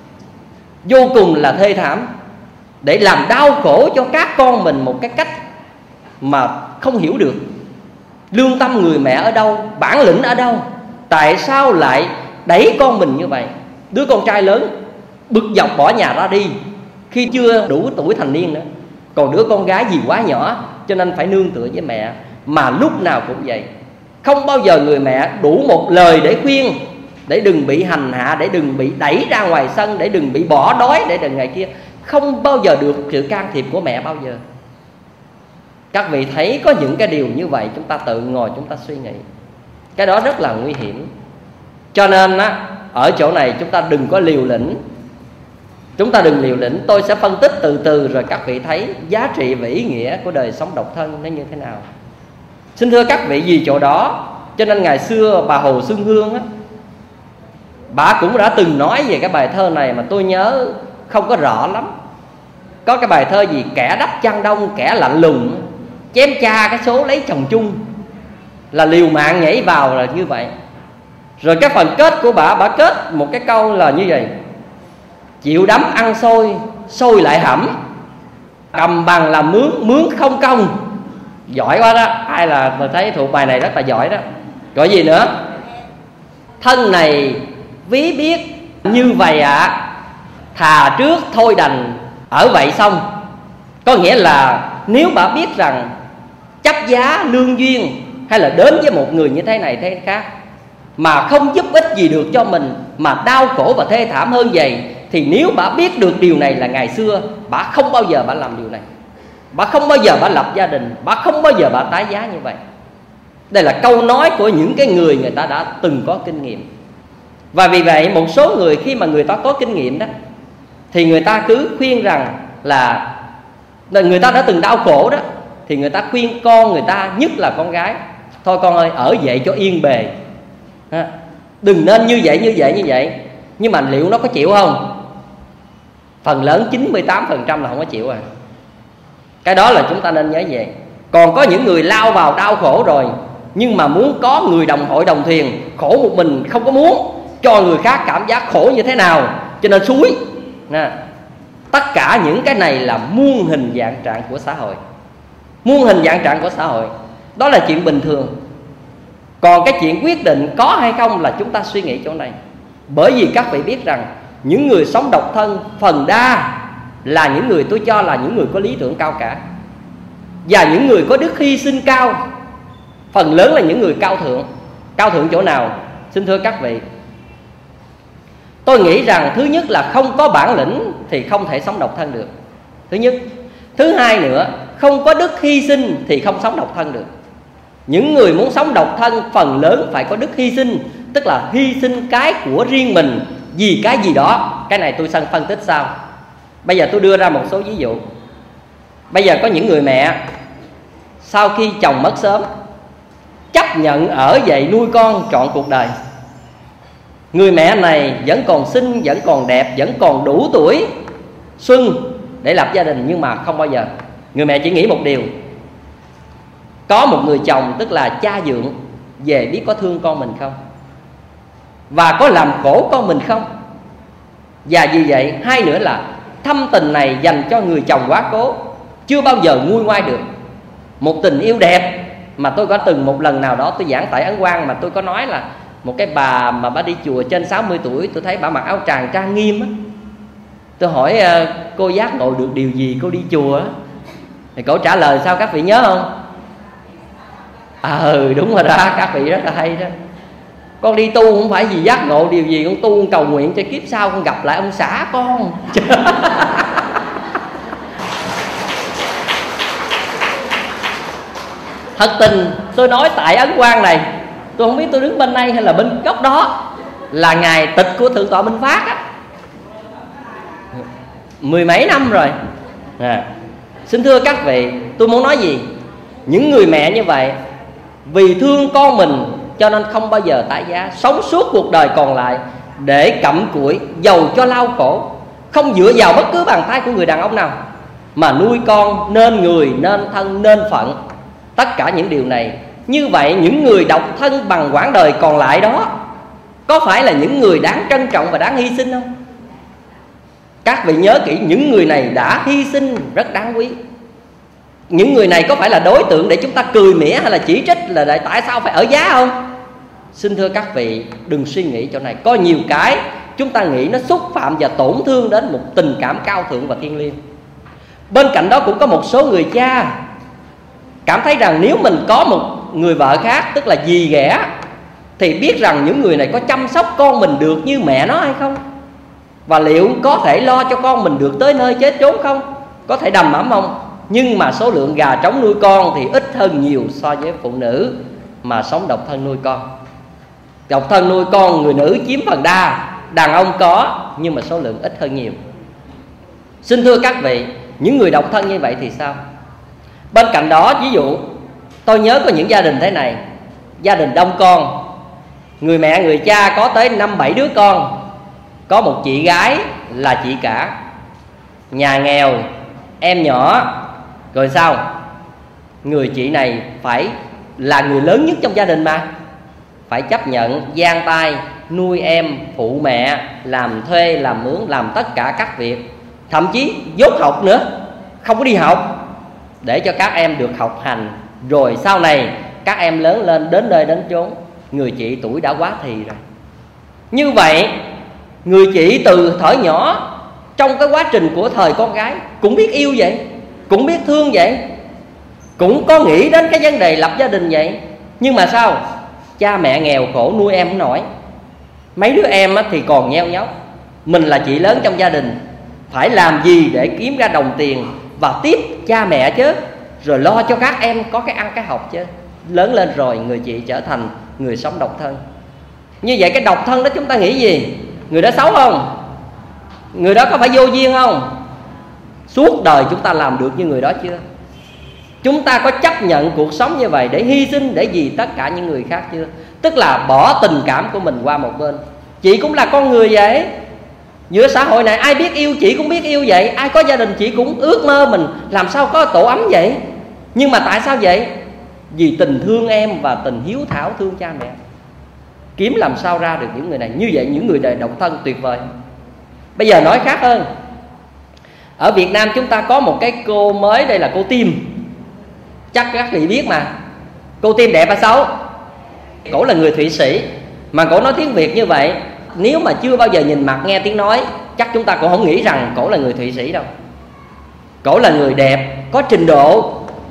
vô cùng là thê thảm, để làm đau khổ cho các con mình một cái cách mà không hiểu được. Lương tâm người mẹ ở đâu, bản lĩnh ở đâu, tại sao lại đẩy con mình như vậy? Đứa con trai lớn bực dọc bỏ nhà ra đi khi chưa đủ tuổi thành niên nữa, còn đứa con gái vì quá nhỏ cho nên phải nương tựa với mẹ. Mà lúc nào cũng vậy, không bao giờ người mẹ đủ một lời để khuyên, để đừng bị hành hạ, để đừng bị đẩy ra ngoài sân, để đừng bị bỏ đói, để đừng ngày kia. Không bao giờ được sự can thiệp của mẹ bao giờ. Các vị thấy có những cái điều như vậy, chúng ta tự ngồi chúng ta suy nghĩ, cái đó rất là nguy hiểm. Cho nên á, ở chỗ này chúng ta đừng có liều lĩnh. Chúng ta đừng liều lĩnh. Tôi sẽ phân tích từ từ rồi các vị thấy giá trị và ý nghĩa của đời sống độc thân nó như thế nào. Xin thưa các vị, vì chỗ đó cho nên ngày xưa bà Hồ Xuân Hương á, bà cũng đã từng nói về cái bài thơ này mà tôi nhớ không có rõ lắm. Có cái bài thơ gì kẻ đắp chăn đông kẻ lạnh lùng, chém cha cái số lấy chồng chung, là liều mạng nhảy vào là như vậy. Rồi cái phần kết của bà kết một cái câu là như vậy: chịu đấm ăn xôi, xôi lại hẩm, cầm bằng làm mướn, mướn không công. Giỏi quá đó, ai là mà thấy thuộc bài này rất là giỏi đó. Gọi gì nữa? Thân này ví biết như vậy ạ, thà trước thôi đành ở vậy xong. Có nghĩa là nếu bà biết rằng chấp giá lương duyên hay là đến với một người như thế này thế khác mà không giúp ích gì được cho mình, mà đau khổ và thê thảm hơn vậy, thì nếu bà biết được điều này là ngày xưa, bà không bao giờ bà làm điều này. Bà không bao giờ bà lập gia đình, bà không bao giờ bà tái giá như vậy. Đây là câu nói của những cái người ta đã từng có kinh nghiệm. Và vì vậy một số người khi mà người ta có kinh nghiệm đó, thì người ta cứ khuyên rằng là người ta đã từng đau khổ đó, thì người ta khuyên con người ta, nhất là con gái: thôi con ơi, ở vậy cho yên bề, đừng nên như vậy. Nhưng mà liệu nó có chịu không? Phần lớn 98% là không có chịu à. Cái đó là chúng ta nên nhớ vậy. Còn có những người lao vào đau khổ rồi, nhưng mà muốn có người đồng hội đồng thuyền, khổ một mình không có muốn cho người khác cảm giác khổ như thế nào, cho nên suối. Tất cả những cái này là muôn hình dạng trạng của xã hội. Muôn hình dạng trạng của xã hội, đó là chuyện bình thường. Còn cái chuyện quyết định có hay không là chúng ta suy nghĩ chỗ này. Bởi vì các vị biết rằng những người sống độc thân phần đa là những người tôi cho là những người có lý tưởng cao cả, và những người có đức hy sinh cao. Phần lớn là những người cao thượng. Cao thượng chỗ nào? Xin thưa các vị, tôi nghĩ rằng thứ nhất là không có bản lĩnh thì không thể sống độc thân được. Thứ nhất. Thứ hai nữa, không có đức hy sinh thì không sống độc thân được. Những người muốn sống độc thân phần lớn phải có đức hy sinh, tức là hy sinh cái của riêng mình vì cái gì đó. Cái này tôi phân tích sau. Bây giờ tôi đưa ra một số ví dụ. Bây giờ có những người mẹ sau khi chồng mất sớm chấp nhận ở vậy nuôi con trọn cuộc đời. Người mẹ này vẫn còn xinh, vẫn còn đẹp, vẫn còn đủ tuổi xuân để lập gia đình, nhưng mà không bao giờ. Người mẹ chỉ nghĩ một điều: có một người chồng, tức là cha dượng, về biết có thương con mình không, và có làm khổ con mình không. Và vì vậy, hai nữa là thâm tình này dành cho người chồng quá cố, chưa bao giờ nguôi ngoai được. Một tình yêu đẹp mà tôi có từng một lần nào đó tôi giảng tại Ấn Quang, mà tôi có nói là một cái bà mà bà đi chùa trên 60 tuổi, tôi thấy bà mặc áo tràng trang nghiêm á. Tôi hỏi cô giác ngộ được điều gì cô đi chùa á? Thì cổ trả lời sao các vị nhớ không? Đúng rồi đó, các vị rất là hay đó. Con đi tu không phải vì giác ngộ điều gì, con tu con cầu nguyện cho kiếp sau con gặp lại ông xã con. Thật tình tôi nói tại Ấn Quang này, tôi không biết tôi đứng bên đây hay là bên góc đó, là ngày tịch của Thượng tọa Minh Phát á, 10 mấy năm rồi. Xin thưa các vị, tôi muốn nói gì? Những người mẹ như vậy vì thương con mình cho nên không bao giờ tái giá, sống suốt cuộc đời còn lại để cặm cụi dầu cho lao khổ, không dựa vào bất cứ bàn tay của người đàn ông nào, mà nuôi con nên người, nên thân, nên phận. Tất cả những điều này, như vậy những người độc thân bằng quãng đời còn lại đó có phải là những người đáng trân trọng và đáng hy sinh không? Các vị nhớ kỹ, những người này đã hy sinh rất đáng quý. Những người này có phải là đối tượng để chúng ta cười mỉa hay là chỉ trích là tại sao phải ở giá không? Xin thưa các vị, đừng suy nghĩ chỗ này. Có nhiều cái chúng ta nghĩ nó xúc phạm và tổn thương đến một tình cảm cao thượng và thiêng liêng. Bên cạnh đó cũng có một số người cha cảm thấy rằng nếu mình có một người vợ khác, tức là dì ghẻ, thì biết rằng những người này có chăm sóc con mình được như mẹ nó hay không, và liệu có thể lo cho con mình được tới nơi chết chốn không, có thể đầm ấm không. Nhưng mà số lượng gà trống nuôi con thì ít hơn nhiều so với phụ nữ mà sống độc thân nuôi con. Độc thân nuôi con người nữ chiếm phần đa, đàn ông có nhưng mà số lượng ít hơn nhiều. Xin thưa các vị, những người độc thân như vậy thì sao? Bên cạnh đó, ví dụ tôi nhớ có những gia đình thế này, gia đình đông con, người mẹ người cha có tới 5-7 đứa con, có một chị gái là chị cả, nhà nghèo, em nhỏ. Rồi sao? Người chị này phải là người lớn nhất trong gia đình mà, phải chấp nhận giang tay nuôi em, phụ mẹ, làm thuê, làm mướn, làm tất cả các việc, thậm chí dốt học nữa, không có đi học, để cho các em được học hành. Rồi sau này các em lớn lên đến nơi đến chốn, người chị tuổi đã quá thì rồi. Như vậy người chị từ thuở nhỏ, trong cái quá trình của thời con gái, cũng biết yêu vậy, cũng biết thương vậy, cũng có nghĩ đến cái vấn đề lập gia đình vậy. Nhưng mà sao? Cha mẹ nghèo khổ nuôi em không nổi, mấy đứa em thì còn nheo nhóc. Mình là chị lớn trong gia đình, phải làm gì để kiếm ra đồng tiền và tiếp cha mẹ chứ, rồi lo cho các em có cái ăn cái học chứ. Lớn lên rồi người chị trở thành người sống độc thân. Như vậy cái độc thân đó chúng ta nghĩ gì? Người đó xấu không? Người đó có phải vô duyên không? Suốt đời chúng ta làm được như người đó chưa? Chúng ta có chấp nhận cuộc sống như vậy để hy sinh để vì tất cả những người khác chưa? Tức là bỏ tình cảm của mình qua một bên. Chị cũng là con người vậy. Giữa xã hội này ai biết yêu chị cũng biết yêu vậy, ai có gia đình chị cũng ước mơ mình làm sao có tổ ấm vậy. Nhưng mà tại sao vậy? Vì tình thương em và tình hiếu thảo thương cha mẹ. Kiếm làm sao ra được những người này. Như vậy những người đời độc thân tuyệt vời. Bây giờ nói khác hơn, ở Việt Nam chúng ta có một cái cô mới, đây là cô Tim. Chắc các vị biết mà. Cô Tim đẹp hay xấu? Cổ là người Thụy Sĩ, mà cổ nói tiếng Việt như vậy, nếu mà chưa bao giờ nhìn mặt nghe tiếng nói, chắc chúng ta cũng không nghĩ rằng cổ là người Thụy Sĩ đâu. Cổ là người đẹp, có trình độ,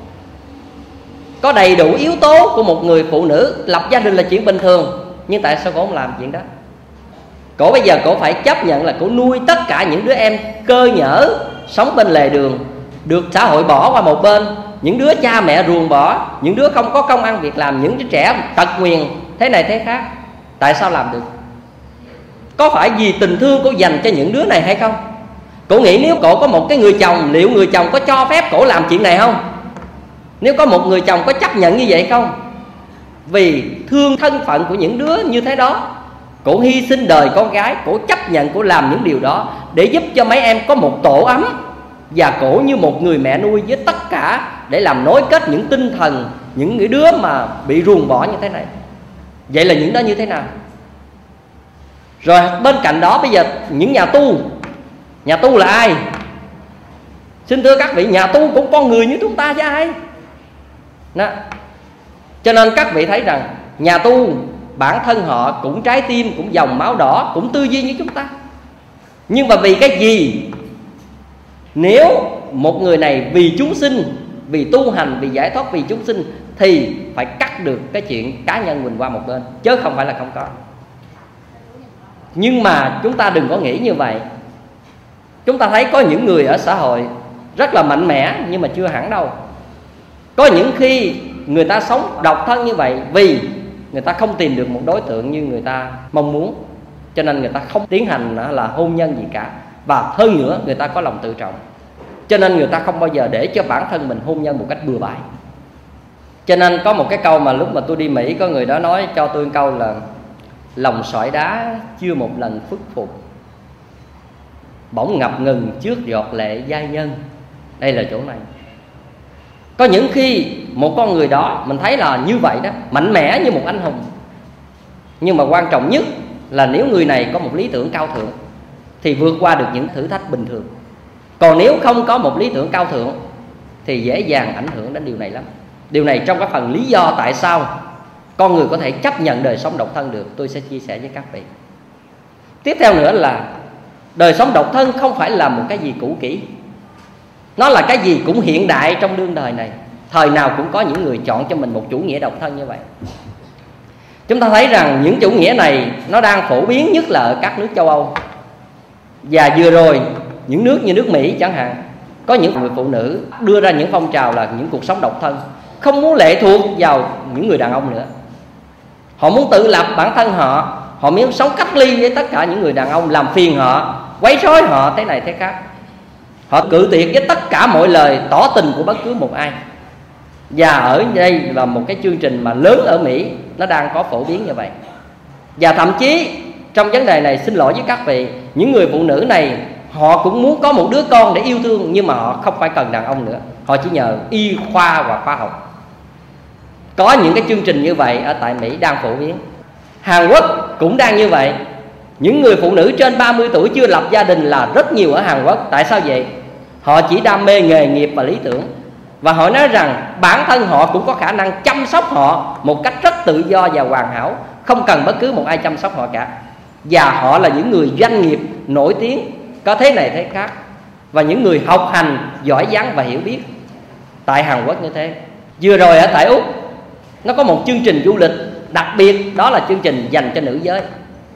có đầy đủ yếu tố của một người phụ nữ. Lập gia đình là chuyện bình thường, nhưng tại sao cổ không làm chuyện đó? Cổ bây giờ cổ phải chấp nhận là cổ nuôi tất cả những đứa em cơ nhỡ sống bên lề đường, được xã hội bỏ qua một bên, những đứa cha mẹ ruồng bỏ, những đứa không có công ăn việc làm, những đứa trẻ tật nguyền thế này thế khác. Tại sao làm được? Có phải vì tình thương cổ dành cho những đứa này hay không? Cổ nghĩ nếu cổ có một cái người chồng, liệu người chồng có cho phép cổ làm chuyện này không? Nếu có một người chồng có chấp nhận như vậy không? Vì thương thân phận của những đứa như thế đó, cổ hy sinh đời con gái, cổ chấp nhận cổ làm những điều đó để giúp cho mấy em có một tổ ấm. Và cổ như một người mẹ nuôi với tất cả để làm nối kết những tinh thần những đứa mà bị ruồng bỏ như thế này. Vậy là những đó như thế nào? Rồi bên cạnh đó bây giờ những nhà tu. Nhà tu là ai? Xin thưa các vị, nhà tu cũng con người như chúng ta chứ ai đó. Cho nên các vị thấy rằng nhà tu bản thân họ cũng trái tim, cũng dòng máu đỏ, cũng tư duy như chúng ta. Nhưng mà vì cái gì? Nếu một người này vì chúng sinh, vì tu hành, vì giải thoát, vì chúng sinh, thì phải cắt được cái chuyện cá nhân mình qua một bên, chứ không phải là không có. Nhưng mà chúng ta đừng có nghĩ như vậy. Chúng ta thấy có những người ở xã hội rất là mạnh mẽ, nhưng mà chưa hẳn đâu. Có những khi người ta sống độc thân như vậy vì người ta không tìm được một đối tượng như người ta mong muốn, cho nên người ta không tiến hành là hôn nhân gì cả. Và hơn nữa, người ta có lòng tự trọng, cho nên người ta không bao giờ để cho bản thân mình hôn nhân một cách bừa bãi. Cho nên có một cái câu mà lúc mà tôi đi Mỹ, có người đó nói cho tôi câu là: lòng sỏi đá chưa một lần phức phục, bỗng ngập ngừng trước giọt lệ giai nhân. Đây là chỗ này. Có những khi một con người đó mình thấy là như vậy đó, mạnh mẽ như một anh hùng, nhưng mà quan trọng nhất là nếu người này có một lý tưởng cao thượng thì vượt qua được những thử thách bình thường. Còn nếu không có một lý tưởng cao thượng thì dễ dàng ảnh hưởng đến điều này lắm. Điều này trong cái phần lý do tại sao con người có thể chấp nhận đời sống độc thân được, tôi sẽ chia sẻ với các vị. Tiếp theo nữa là đời sống độc thân không phải là một cái gì cũ kỹ, nó là cái gì cũng hiện đại trong đương đời này. Thời nào cũng có những người chọn cho mình một chủ nghĩa độc thân như vậy. Chúng ta thấy rằng những chủ nghĩa này nó đang phổ biến nhất là ở các nước châu Âu. Và vừa rồi những nước như nước Mỹ chẳng hạn, có những người phụ nữ đưa ra những phong trào là những cuộc sống độc thân, không muốn lệ thuộc vào những người đàn ông nữa. Họ muốn tự lập bản thân họ, họ muốn sống cách ly với tất cả những người đàn ông làm phiền họ, quấy rối họ thế này thế khác. Họ cự tuyệt với tất cả mọi lời tỏ tình của bất cứ một ai. Và ở đây là một cái chương trình mà lớn ở Mỹ, nó đang có phổ biến như vậy. Và thậm chí trong vấn đề này, xin lỗi với các vị, những người phụ nữ này họ cũng muốn có một đứa con để yêu thương, nhưng mà họ không phải cần đàn ông nữa, họ chỉ nhờ y khoa và khoa học. Có những cái chương trình như vậy ở tại Mỹ đang phổ biến. Hàn Quốc cũng đang như vậy. Những người phụ nữ trên 30 tuổi chưa lập gia đình là rất nhiều ở Hàn Quốc. Tại sao vậy? Họ chỉ đam mê nghề nghiệp và lý tưởng, và họ nói rằng bản thân họ cũng có khả năng chăm sóc họ một cách rất tự do và hoàn hảo, không cần bất cứ một ai chăm sóc họ cả. Và họ là những người doanh nghiệp nổi tiếng, có thế này thế khác, và những người học hành giỏi giang và hiểu biết. Tại Hàn Quốc như thế. Vừa rồi ở tại Úc, nó có một chương trình du lịch đặc biệt, đó là chương trình dành cho nữ giới.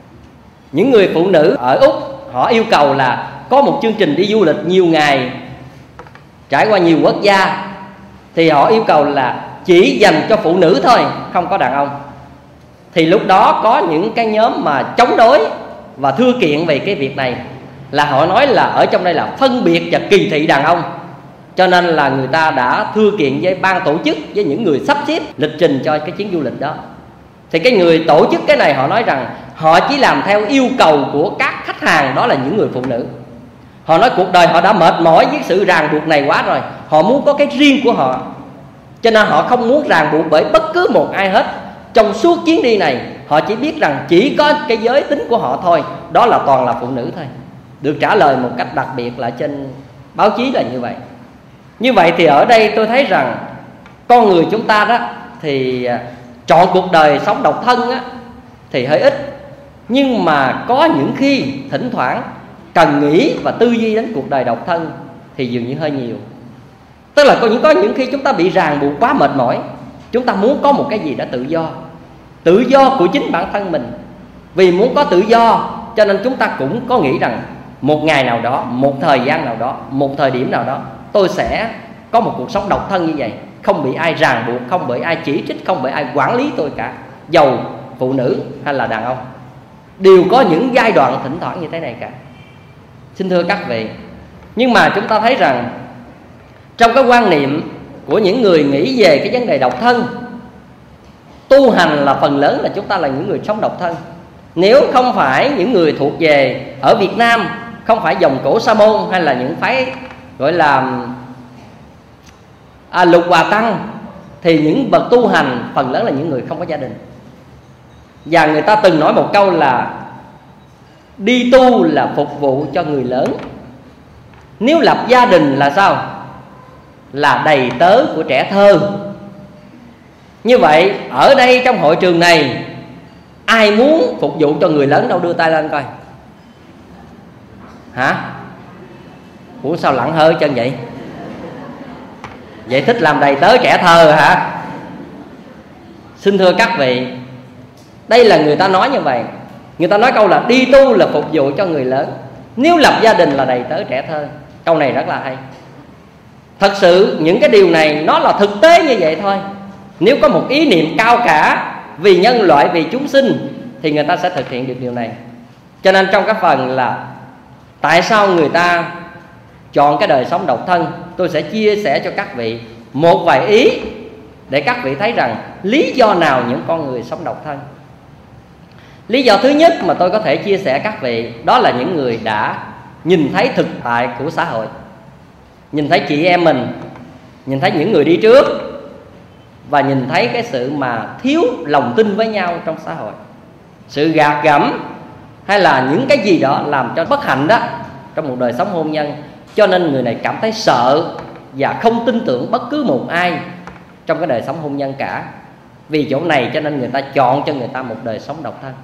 Những người phụ nữ ở Úc họ yêu cầu là có một chương trình đi du lịch nhiều ngày, trải qua nhiều quốc gia, thì họ yêu cầu là chỉ dành cho phụ nữ thôi, không có đàn ông. Thì lúc đó có những cái nhóm mà chống đối và thưa kiện về cái việc này, là họ nói là ở trong đây là phân biệt và kỳ thị đàn ông. Cho nên là người ta đã thưa kiện với ban tổ chức, với những người sắp xếp lịch trình cho cái chuyến du lịch đó. Thì cái người tổ chức cái này họ nói rằng họ chỉ làm theo yêu cầu của các khách hàng, đó là những người phụ nữ. Họ nói cuộc đời họ đã mệt mỏi với sự ràng buộc này quá rồi, họ muốn có cái riêng của họ, cho nên họ không muốn ràng buộc bởi bất cứ một ai hết. Trong suốt chuyến đi này, họ chỉ biết rằng chỉ có cái giới tính của họ thôi, đó là toàn là phụ nữ thôi. Được trả lời một cách đặc biệt là trên báo chí là như vậy. Như vậy thì ở đây tôi thấy rằng con người chúng ta đó thì chọn cuộc đời sống độc thân á, thì hơi ít. Nhưng mà có những khi thỉnh thoảng cần nghĩ và tư duy đến cuộc đời độc thân thì dường như hơi nhiều. Tức là có những khi chúng ta bị ràng buộc quá mệt mỏi, chúng ta muốn có một cái gì đó tự do. Tự do của chính bản thân mình. Vì muốn có tự do cho nên chúng ta cũng có nghĩ rằng một ngày nào đó, một thời gian nào đó, một thời điểm nào đó, tôi sẽ có một cuộc sống độc thân như vậy, không bị ai ràng buộc, không bị ai chỉ trích, không bị ai quản lý tôi cả, dầu phụ nữ hay là đàn ông, đều có những giai đoạn thỉnh thoảng như thế này cả. Xin thưa các vị, nhưng mà chúng ta thấy rằng trong cái quan niệm của những người nghĩ về cái vấn đề độc thân, tu hành là phần lớn là chúng ta là những người sống độc thân. Nếu không phải những người thuộc về ở Việt Nam, không phải dòng cổ Sa môn hay là những phái gọi là Lục Hòa Tăng, thì những bậc tu hành phần lớn là những người không có gia đình. Và người ta từng nói một câu là đi tu là phục vụ cho người lớn, nếu lập gia đình là sao? Là đầy tớ của trẻ thơ. Như vậy ở đây trong hội trường này, ai muốn phục vụ cho người lớn đâu, đưa tay lên coi. Hả? Ủa sao lặng hơi chân vậy? Vậy thích làm đầy tớ trẻ thơ hả? Xin thưa các vị, đây là người ta nói như vậy. Người ta nói câu là đi tu là phục vụ cho người lớn, nếu lập gia đình là đầy tớ trẻ thơ. Câu này rất là hay. Thật sự những cái điều này nó là thực tế như vậy thôi. Nếu có một ý niệm cao cả vì nhân loại, vì chúng sinh, thì người ta sẽ thực hiện được điều này. Cho nên trong cái phần là tại sao người ta chọn cái đời sống độc thân, tôi sẽ chia sẻ cho các vị một vài ý để các vị thấy rằng lý do nào những con người sống độc thân. Lý do thứ nhất mà tôi có thể chia sẻ các vị, đó là những người đã nhìn thấy thực tại của xã hội, nhìn thấy chị em mình, nhìn thấy những người đi trước, và nhìn thấy cái sự mà thiếu lòng tin với nhau trong xã hội, sự gạt gẫm hay là những cái gì đó làm cho bất hạnh đó trong một đời sống hôn nhân. Cho nên người này cảm thấy sợ và không tin tưởng bất cứ một ai trong cái đời sống hôn nhân cả. Vì chỗ này cho nên người ta chọn cho người ta một đời sống độc thân.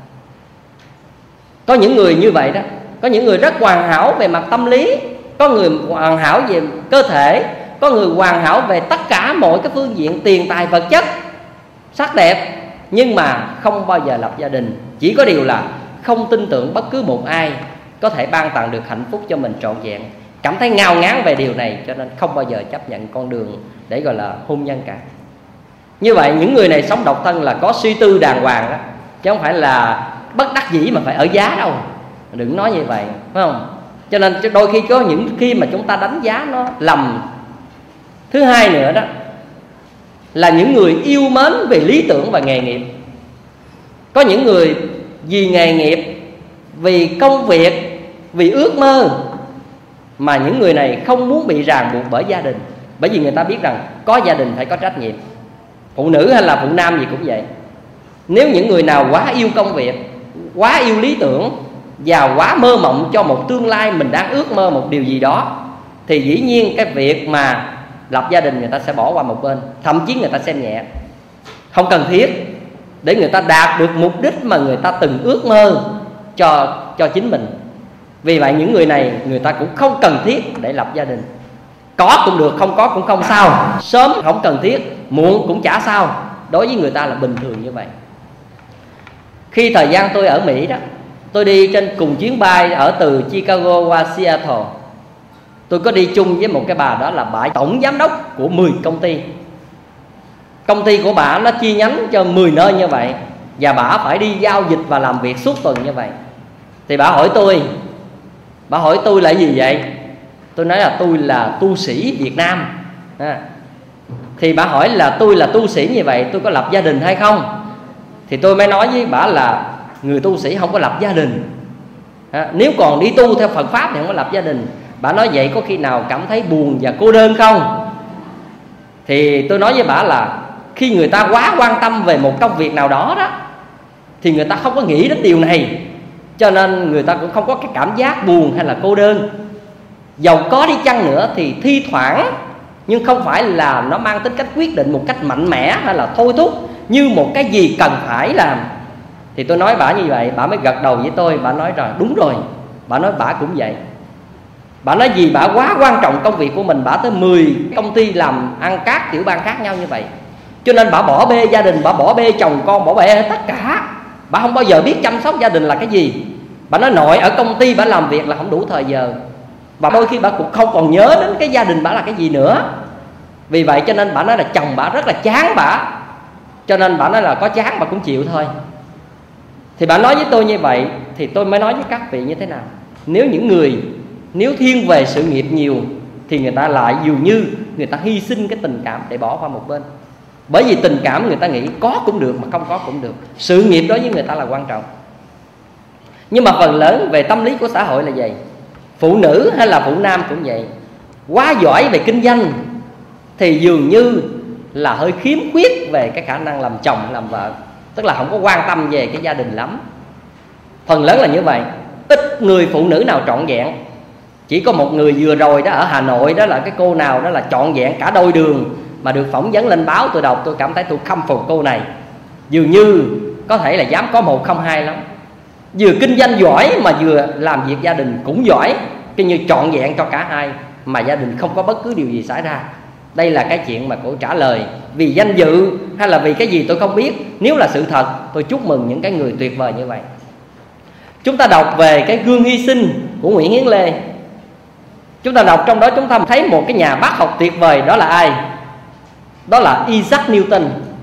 Có những người như vậy đó. Có những người rất hoàn hảo về mặt tâm lý, có người hoàn hảo về cơ thể, có người hoàn hảo về tất cả mọi cái phương diện tiền tài vật chất, sắc đẹp, nhưng mà không bao giờ lập gia đình. Chỉ có điều là không tin tưởng bất cứ một ai có thể ban tặng được hạnh phúc cho mình trọn vẹn, cảm thấy ngao ngán về điều này, cho nên không bao giờ chấp nhận con đường để gọi là hôn nhân cả. Như vậy những người này sống độc thân là có suy tư đàng hoàng đó, chứ không phải là bất đắc dĩ mà phải ở giá đâu. Đừng nói như vậy, phải không? Cho nên đôi khi có những khi mà chúng ta đánh giá nó lầm. Thứ hai nữa đó là những người yêu mến về lý tưởng và nghề nghiệp. Có những người vì nghề nghiệp, vì công việc, vì ước mơ mà những người này không muốn bị ràng buộc bởi gia đình. Bởi vì người ta biết rằng có gia đình phải có trách nhiệm. Phụ nữ hay là phụ nam gì cũng vậy. Nếu những người nào quá yêu công việc, quá yêu lý tưởng và quá mơ mộng cho một tương lai mình đang ước mơ một điều gì đó, thì dĩ nhiên cái việc mà lập gia đình người ta sẽ bỏ qua một bên, thậm chí người ta xem nhẹ, không cần thiết để người ta đạt được mục đích mà người ta từng ước mơ cho chính mình. Vì vậy những người này người ta cũng không cần thiết để lập gia đình. Có cũng được, không có cũng không sao. Sớm không cần thiết, muộn cũng chả sao. Đối với người ta là bình thường như vậy. Khi thời gian tôi ở Mỹ đó, tôi đi trên cùng chuyến bay ở từ Chicago qua Seattle. Tôi có đi chung với một cái bà, đó là bà tổng giám đốc của 10 công ty. Công ty của bà nó chi nhánh cho 10 nơi như vậy, và bà phải đi giao dịch và làm việc suốt tuần như vậy. Thì bà hỏi tôi là gì vậy? Tôi nói là tôi là tu sĩ Việt Nam. Thì bà hỏi là tôi là tu sĩ như vậy, tôi có lập gia đình hay không? Thì tôi mới nói với bà là người tu sĩ không có lập gia đình. Nếu còn đi tu theo Phật Pháp thì không có lập gia đình. Bà nói vậy có khi nào cảm thấy buồn và cô đơn không? Thì tôi nói với bà là khi người ta quá quan tâm về một công việc nào đó đó, thì người ta không có nghĩ đến điều này, cho nên người ta cũng không có cái cảm giác buồn hay là cô đơn. Dầu có đi chăng nữa thì thi thoảng, nhưng không phải là nó mang tính cách quyết định một cách mạnh mẽ hay là thôi thúc như một cái gì cần phải làm. Thì tôi nói bà như vậy, bà mới gật đầu với tôi. Bà nói rằng đúng rồi. Bà nói bà cũng vậy. Bà nói vì bà quá quan trọng công việc của mình, bà tới 10 công ty làm ăn các tiểu bang khác nhau như vậy, cho nên bà bỏ bê gia đình, bà bỏ bê chồng con, bỏ bê tất cả. Bà không bao giờ biết chăm sóc gia đình là cái gì. Bà nói nội ở công ty bà làm việc là không đủ thời giờ, và đôi khi bà cũng không còn nhớ đến cái gia đình bà là cái gì nữa. Vì vậy cho nên bà nói là chồng bà rất là chán bà, cho nên bà nói là có chán bà cũng chịu thôi. Thì bà nói với tôi như vậy, thì tôi mới nói với các vị như thế nào. Nếu những người nếu thiên về sự nghiệp nhiều, thì người ta lại dường như người ta hy sinh cái tình cảm để bỏ qua một bên. Bởi vì tình cảm người ta nghĩ có cũng được mà không có cũng được. Sự nghiệp đối với người ta là quan trọng. Nhưng mà phần lớn về tâm lý của xã hội là vậy. Phụ nữ hay là phụ nam cũng vậy. Quá giỏi về kinh doanh thì dường như là hơi khiếm khuyết về cái khả năng làm chồng làm vợ, tức là không có quan tâm về cái gia đình lắm. Phần lớn là như vậy. Ít người phụ nữ nào trọn vẹn. Chỉ có một người vừa rồi đó ở Hà Nội, đó là cái cô nào đó là trọn vẹn cả đôi đường, mà được phỏng vấn lên báo tôi đọc, tôi cảm thấy tôi khâm phục cô này. Dường như có thể là dám có 1 không 2 lắm. Vừa kinh doanh giỏi mà vừa làm việc gia đình cũng giỏi, cái như trọn vẹn cho cả hai, mà gia đình không có bất cứ điều gì xảy ra. Đây là cái chuyện mà cổ trả lời vì danh dự hay là vì cái gì tôi không biết. Nếu là sự thật, tôi chúc mừng những cái người tuyệt vời như vậy. Chúng ta đọc về cái gương hy sinh của Nguyễn Hiến Lê. Chúng ta đọc trong đó chúng ta thấy một cái nhà bác học tuyệt vời. Đó là ai? Đó là Isaac Newton.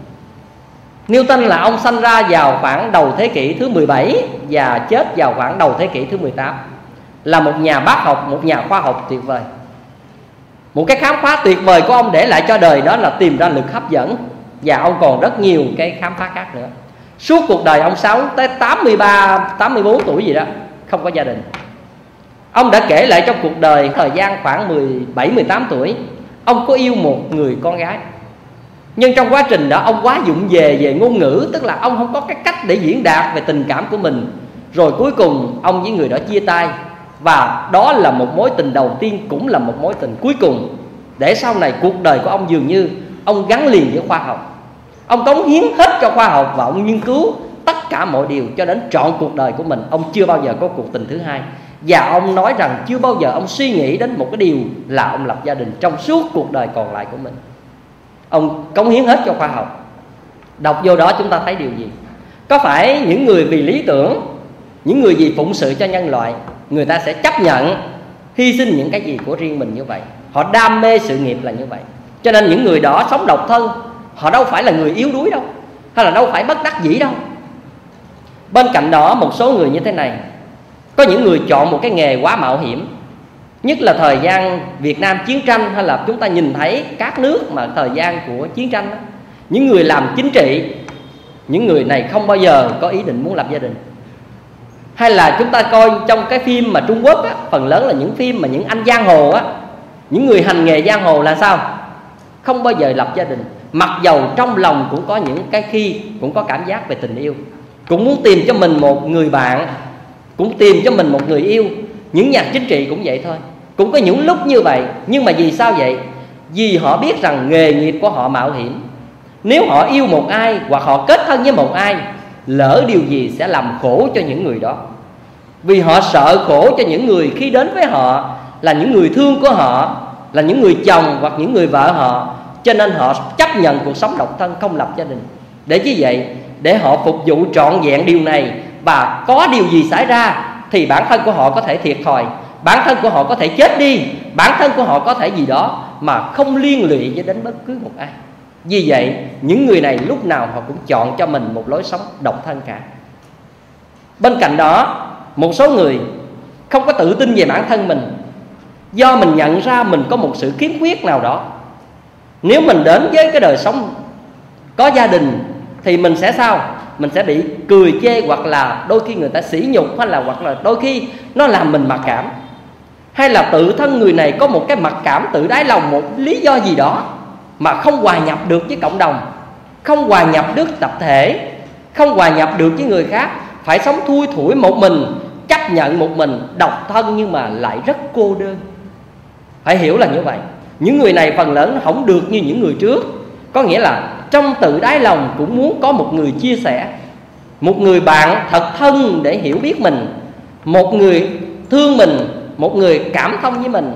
Newton là ông sanh ra vào khoảng đầu thế kỷ thứ 17 và chết vào khoảng đầu thế kỷ thứ 18. Là một nhà bác học, một nhà khoa học tuyệt vời. Một cái khám phá tuyệt vời của ông để lại cho đời đó là tìm ra lực hấp dẫn. Và ông còn rất nhiều cái khám phá khác nữa. Suốt cuộc đời ông sống tới 83, 84 tuổi gì đó, không có gia đình. Ông đã kể lại trong cuộc đời thời gian khoảng 17, 18 tuổi, ông có yêu một người con gái. Nhưng trong quá trình đó ông quá vụng về ngôn ngữ, tức là ông không có cái cách để diễn đạt về tình cảm của mình. Rồi cuối cùng ông với người đó chia tay. Và đó là một mối tình đầu tiên, cũng là một mối tình cuối cùng. Để sau này cuộc đời của ông dường như ông gắn liền với khoa học. Ông cống hiến hết cho khoa học và ông nghiên cứu tất cả mọi điều cho đến trọn cuộc đời của mình. Ông chưa bao giờ có cuộc tình thứ hai. Và ông nói rằng chưa bao giờ ông suy nghĩ đến một cái điều là ông lập gia đình trong suốt cuộc đời còn lại của mình. Ông cống hiến hết cho khoa học. Đọc vô đó chúng ta thấy điều gì? Có phải những người vì lý tưởng, những người vì phụng sự cho nhân loại, người ta sẽ chấp nhận hy sinh những cái gì của riêng mình như vậy? Họ đam mê sự nghiệp là như vậy. Cho nên những người đó sống độc thân. Họ đâu phải là người yếu đuối đâu, hay là đâu phải bất đắc dĩ đâu. Bên cạnh đó một số người như thế này. Có những người chọn một cái nghề quá mạo hiểm. Nhất là thời gian Việt Nam chiến tranh, hay là chúng ta nhìn thấy các nước mà thời gian của chiến tranh đó, những người làm chính trị, những người này không bao giờ có ý định muốn lập gia đình. Hay là chúng ta coi trong cái phim mà Trung Quốc á, phần lớn là những phim mà những anh giang hồ á, những người hành nghề giang hồ là sao? Không bao giờ lập gia đình. Mặc dầu trong lòng cũng có những cái khi cũng có cảm giác về tình yêu, cũng muốn tìm cho mình một người bạn, cũng tìm cho mình một người yêu. Những nhà chính trị cũng vậy thôi, cũng có những lúc như vậy. Nhưng mà vì sao vậy? Vì họ biết rằng nghề nghiệp của họ mạo hiểm. Nếu họ yêu một ai hoặc họ kết thân với một ai, lỡ điều gì sẽ làm khổ cho những người đó. Vì họ sợ khổ cho những người khi đến với họ là những người thương của họ, là những người chồng hoặc những người vợ họ. Cho nên họ chấp nhận cuộc sống độc thân, không lập gia đình. Để như vậy, để họ phục vụ trọn vẹn điều này. Và có điều gì xảy ra thì bản thân của họ có thể thiệt thòi, bản thân của họ có thể chết đi, bản thân của họ có thể gì đó, mà không liên lụy với đến bất cứ một ai. Vì vậy những người này lúc nào họ cũng chọn cho mình một lối sống độc thân cả. Bên cạnh đó, một số người không có tự tin về bản thân mình, do mình nhận ra mình có một sự khiếm khuyết nào đó. Nếu mình đến với cái đời sống có gia đình thì mình sẽ sao? Mình sẽ bị cười chê, hoặc là đôi khi người ta sỉ nhục, hay là hoặc là đôi khi nó làm mình mặc cảm. Hay là tự thân người này có một cái mặc cảm tự đáy lòng, một lý do gì đó mà không hòa nhập được với cộng đồng, không hòa nhập được tập thể, không hòa nhập được với người khác, phải sống thui thủi một mình, chấp nhận một mình, độc thân nhưng mà lại rất cô đơn. Phải hiểu là như vậy. Những người này phần lớn không được như những người trước. Có nghĩa là trong tự đáy lòng cũng muốn có một người chia sẻ, một người bạn thật thân để hiểu biết mình, một người thương mình, một người cảm thông với mình.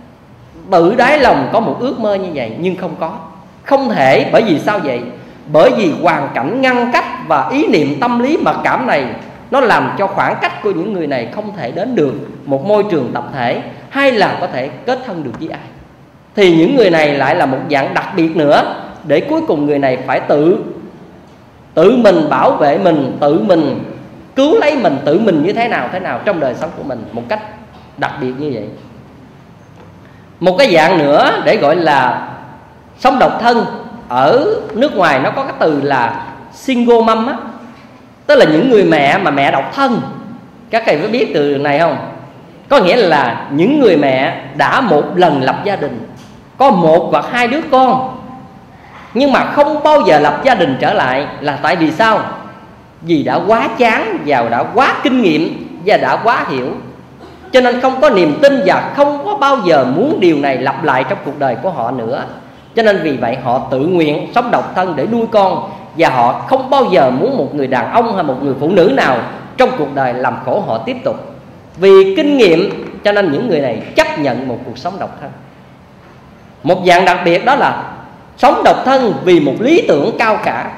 Tự đáy lòng có một ước mơ như vậy nhưng không có, không thể. Bởi vì sao vậy? Bởi vì hoàn cảnh ngăn cách và ý niệm tâm lý mặc cảm này, nó làm cho khoảng cách của những người này không thể đến được một môi trường tập thể, hay là có thể kết thân được với ai. Thì những người này lại là một dạng đặc biệt nữa, để cuối cùng người này phải tự mình bảo vệ mình, tự mình cứu lấy mình, tự mình như thế nào trong đời sống của mình, một cách đặc biệt như vậy. Một cái dạng nữa để gọi là sống độc thân, ở nước ngoài nó có cái từ là single mom á, tức là những người mẹ mà mẹ độc thân. Các thầy có biết từ này không? Có nghĩa là những người mẹ đã một lần lập gia đình, có một hoặc hai đứa con, nhưng mà không bao giờ lập gia đình trở lại. Là tại vì sao? Vì đã quá chán và đã quá kinh nghiệm và đã quá hiểu, cho nên không có niềm tin và không có bao giờ muốn điều này lặp lại trong cuộc đời của họ nữa. Cho nên vì vậy họ tự nguyện sống độc thân để nuôi con, và họ không bao giờ muốn một người đàn ông hay một người phụ nữ nào trong cuộc đời làm khổ họ tiếp tục. Vì kinh nghiệm cho nên những người này chấp nhận một cuộc sống độc thân. Một dạng đặc biệt đó là sống độc thân vì một lý tưởng cao cả.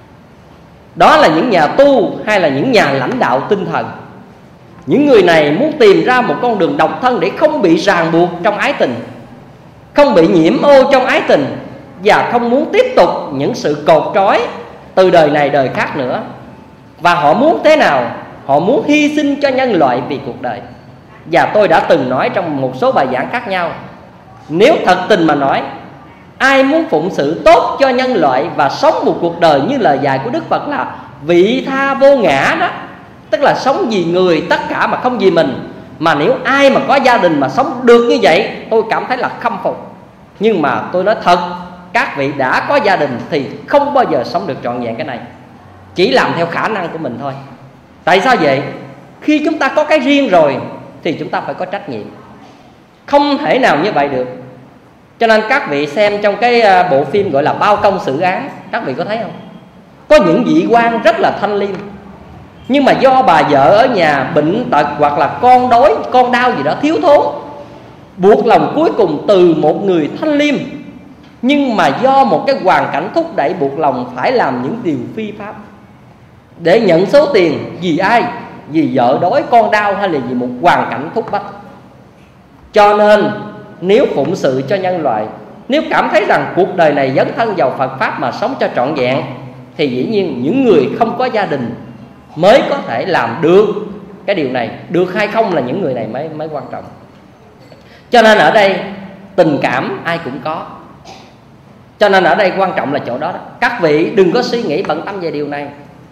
Đó là những nhà tu hay là những nhà lãnh đạo tinh thần. Những người này muốn tìm ra một con đường độc thân để không bị ràng buộc trong ái tình, không bị nhiễm ô trong ái tình, và không muốn tiếp tục những sự cột trói từ đời này đời khác nữa. Và họ muốn thế nào? Họ muốn hy sinh cho nhân loại vì cuộc đời. Và tôi đã từng nói trong một số bài giảng khác nhau, nếu thật tình mà nói, ai muốn phụng sự tốt cho nhân loại và sống một cuộc đời như lời dạy của Đức Phật là vị tha vô ngã đó, tức là sống vì người tất cả mà không vì mình. Mà nếu ai mà có gia đình mà sống được như vậy, tôi cảm thấy là khâm phục. Nhưng mà tôi nói thật, các vị đã có gia đình thì không bao giờ sống được trọn vẹn cái này, chỉ làm theo khả năng của mình thôi. Tại sao vậy? Khi chúng ta có cái riêng rồi thì chúng ta phải có trách nhiệm, không thể nào như vậy được. Cho nên các vị xem trong cái bộ phim gọi là Bao Công Xử Án, các vị có thấy không? Có những vị quan rất là thanh liêm, nhưng mà do bà vợ ở nhà bệnh tật hoặc là con đói, con đau gì đó, thiếu thốn, buộc lòng cuối cùng từ một người thanh liêm, nhưng mà do một cái hoàn cảnh thúc đẩy buộc lòng phải làm những điều phi pháp để nhận số tiền. Vì ai? Vì vợ đói, con đau, hay là vì một hoàn cảnh thúc bách. Cho nên nếu phụng sự cho nhân loại, nếu cảm thấy rằng cuộc đời này dấn thân vào Phật Pháp mà sống cho trọn vẹn, thì dĩ nhiên những người không có gia đình mới có thể làm được cái điều này. Được hay không là những người này mới quan trọng. Cho nên ở đây tình cảm ai cũng có. Cho nên ở đây quan trọng là chỗ đó. Các vị đừng có suy nghĩ bận tâm về điều này.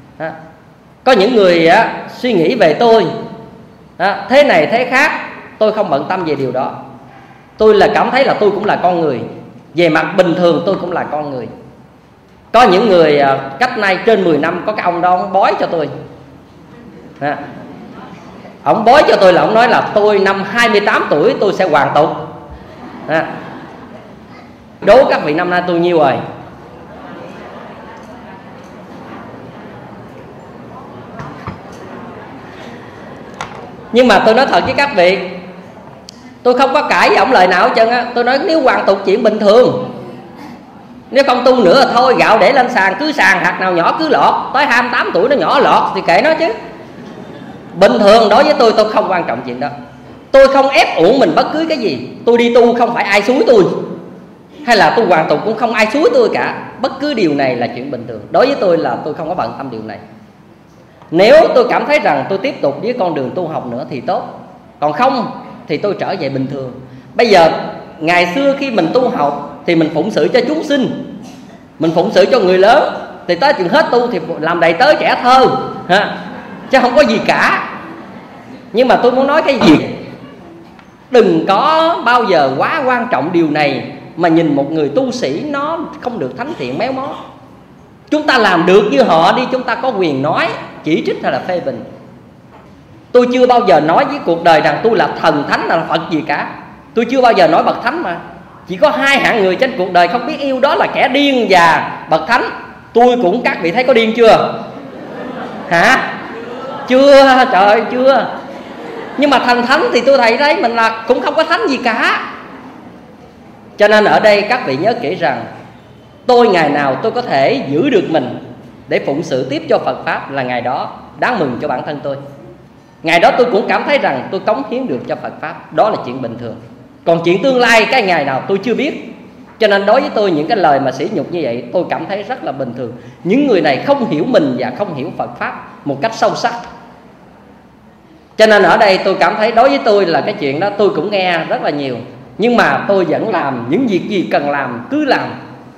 Có những người suy nghĩ về tôi thế này thế khác, tôi không bận tâm về điều đó. Tôi là cảm thấy là tôi cũng là con người. Về mặt bình thường tôi cũng là con người. Có những người cách nay trên 10 năm, có cái ông đó ông bói cho tôi. Ông bói cho tôi là ông nói là tôi năm 28 tuổi tôi sẽ hoàn tục. Đố các vị năm nay tôi nhiêu rồi? Nhưng mà tôi nói thật với các vị, tôi không có cãi với ông lời nào hết trơn á. Tôi nói nếu hoàn tục chuyện bình thường, nếu không tu nữa là thôi, gạo để lên sàn, cứ sàn hạt nào nhỏ cứ lọt. Tới 28 tuổi nó nhỏ lọt thì kệ nó chứ. Bình thường đối với tôi không quan trọng chuyện đó. Tôi không ép uổng mình bất cứ cái gì. Tôi đi tu không phải ai xúi tôi, hay là tôi hoàn tục cũng không ai xúi tôi cả. Bất cứ điều này là chuyện bình thường. Đối với tôi là tôi không có bận tâm điều này. Nếu tôi cảm thấy rằng tôi tiếp tục với con đường tu học nữa thì tốt, còn không thì tôi trở về bình thường. Bây giờ ngày xưa khi mình tu học thì mình phụng sự cho chúng sinh, mình phụng sự cho người lớn, thì tới chừng hết tu thì làm đầy tớ trẻ thơ chứ không có gì cả. Nhưng mà tôi muốn nói cái gì, đừng có bao giờ quá quan trọng điều này mà nhìn một người tu sĩ nó không được thánh thiện méo mó. Chúng ta làm được như họ đi, chúng ta có quyền nói, chỉ trích hay là phê bình. Tôi chưa bao giờ nói với cuộc đời rằng tôi là thần thánh là Phật gì cả. Tôi chưa bao giờ nói bậc thánh mà. Chỉ có hai hạng người trên cuộc đời không biết yêu, đó là kẻ điên và bậc thánh. Tôi cũng, các vị thấy có điên chưa? Hả? Chưa, trời ơi chưa. Nhưng mà thành thánh thì tôi thấy đấy, mình là cũng không có thánh gì cả. Cho nên ở đây các vị nhớ kỹ rằng tôi ngày nào tôi có thể giữ được mình để phụng sự tiếp cho Phật Pháp là ngày đó đáng mừng cho bản thân tôi. Ngày đó tôi cũng cảm thấy rằng tôi cống hiến được cho Phật Pháp. Đó là chuyện bình thường. Còn chuyện tương lai cái ngày nào tôi chưa biết. Cho nên đối với tôi những cái lời mà sỉ nhục như vậy tôi cảm thấy rất là bình thường. Những người này không hiểu mình và không hiểu Phật Pháp một cách sâu sắc. Cho nên ở đây tôi cảm thấy đối với tôi là cái chuyện đó tôi cũng nghe rất là nhiều. Nhưng mà tôi vẫn làm những việc gì cần làm cứ làm.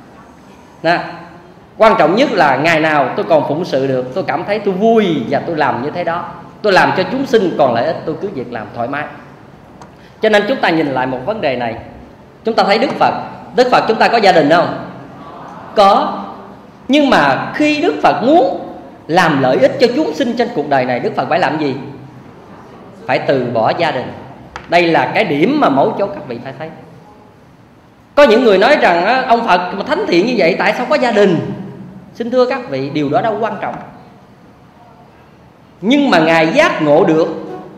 Quan trọng nhất là ngày nào tôi còn phụng sự được, tôi cảm thấy tôi vui và tôi làm như thế đó. Tôi làm cho chúng sinh còn lợi ích, tôi cứ việc làm thoải mái. Cho nên chúng ta nhìn lại một vấn đề này. Chúng ta thấy Đức Phật chúng ta có gia đình không? Có. Nhưng mà khi Đức Phật muốn làm lợi ích cho chúng sinh trên cuộc đời này, Đức Phật phải làm gì? Phải từ bỏ gia đình. Đây là cái điểm mà mấu chốt các vị phải thấy. Có những người nói rằng ông Phật mà thánh thiện như vậy tại sao có gia đình? Xin thưa các vị, điều đó đâu quan trọng. Nhưng mà Ngài giác ngộ được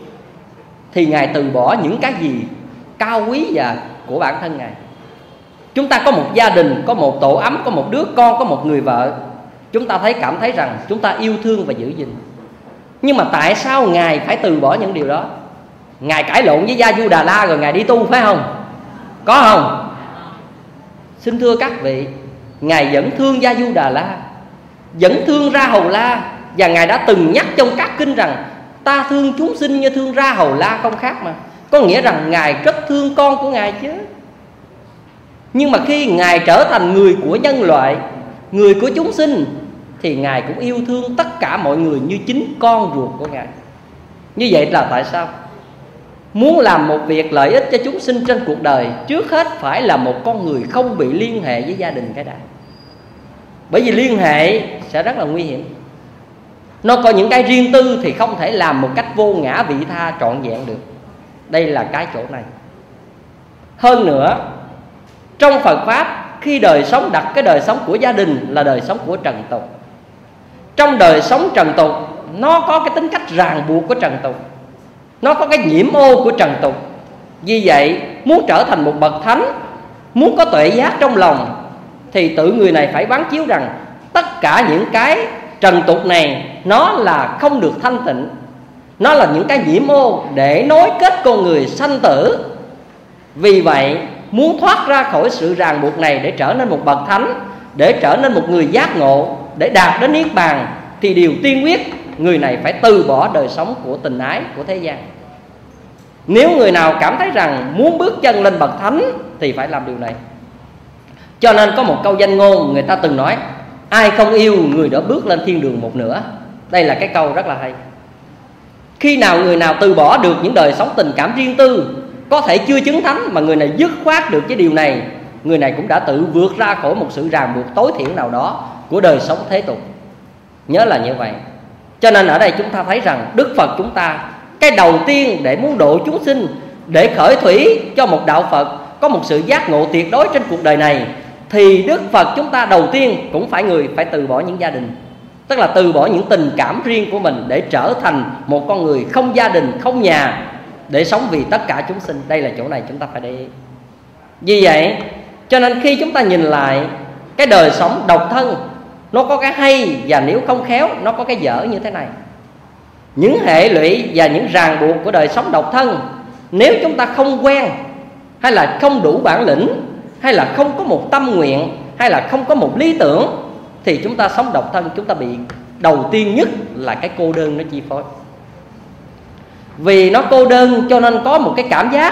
thì Ngài từ bỏ những cái gì cao quý và của bản thân Ngài. Chúng ta có một gia đình, có một tổ ấm, có một đứa con, có một người vợ, chúng ta cảm thấy rằng chúng ta yêu thương và giữ gìn. Nhưng mà tại sao Ngài phải từ bỏ những điều đó? Ngài cãi lộn với Gia Du Đà La rồi Ngài đi tu phải không? Có không? Xin thưa các vị, Ngài vẫn thương Gia Du Đà La, vẫn thương Ra Hầu La. Và Ngài đã từng nhắc trong các kinh rằng ta thương chúng sinh như thương Ra Hầu La không khác mà. Có nghĩa rằng Ngài rất thương con của Ngài chứ. Nhưng mà khi Ngài trở thành người của nhân loại, người của chúng sinh, thì Ngài cũng yêu thương tất cả mọi người như chính con ruột của Ngài. Như vậy là tại sao? Muốn làm một việc lợi ích cho chúng sinh trên cuộc đời, trước hết phải là một con người không bị liên hệ với gia đình cái đã. Bởi vì liên hệ sẽ rất là nguy hiểm. Nó có những cái riêng tư thì không thể làm một cách vô ngã vị tha trọn vẹn được. Đây là cái chỗ này. Hơn nữa, trong Phật Pháp, khi đời sống đặt cái đời sống của gia đình là đời sống của trần tục. Trong đời sống trần tục, nó có cái tính cách ràng buộc của trần tục, nó có cái nhiễm ô của trần tục. Vì vậy, muốn trở thành một bậc thánh, muốn có tuệ giác trong lòng, thì tự người này phải quán chiếu rằng tất cả những cái trần tục này nó là không được thanh tịnh, nó là những cái nhiễm ô để nối kết con người sanh tử. Vì vậy, muốn thoát ra khỏi sự ràng buộc này để trở nên một bậc thánh, để trở nên một người giác ngộ, để đạt đến niết bàn, thì điều tiên quyết người này phải từ bỏ đời sống của tình ái của thế gian. Nếu người nào cảm thấy rằng muốn bước chân lên bậc thánh thì phải làm điều này. Cho nên có một câu danh ngôn người ta từng nói: ai không yêu người đó bước lên thiên đường một nửa. Đây là cái câu rất là hay. Khi nào người nào từ bỏ được những đời sống tình cảm riêng tư, có thể chưa chứng thánh, mà người này dứt khoát được cái điều này, người này cũng đã tự vượt ra khỏi một sự ràng buộc tối thiểu nào đó của đời sống thế tục. Nhớ là như vậy. Cho nên ở đây chúng ta thấy rằng Đức Phật chúng ta, cái đầu tiên để muốn độ chúng sinh, để khởi thủy cho một đạo Phật có một sự giác ngộ tuyệt đối trên cuộc đời này, thì Đức Phật chúng ta đầu tiên cũng phải phải từ bỏ những gia đình. Tức là từ bỏ những tình cảm riêng của mình để trở thành một con người không gia đình, không nhà, để sống vì tất cả chúng sinh. Đây là chỗ này chúng ta phải để ý. Vì vậy, cho nên khi chúng ta nhìn lại cái đời sống độc thân, nó có cái hay, và nếu không khéo nó có cái dở như thế này. Những hệ lụy và những ràng buộc của đời sống độc thân, nếu chúng ta không quen, hay là không đủ bản lĩnh, hay là không có một tâm nguyện, hay là không có một lý tưởng, thì chúng ta sống độc thân, chúng ta bị đầu tiên nhất là cái cô đơn nó chi phối. Vì nó cô đơn cho nên có một cái cảm giác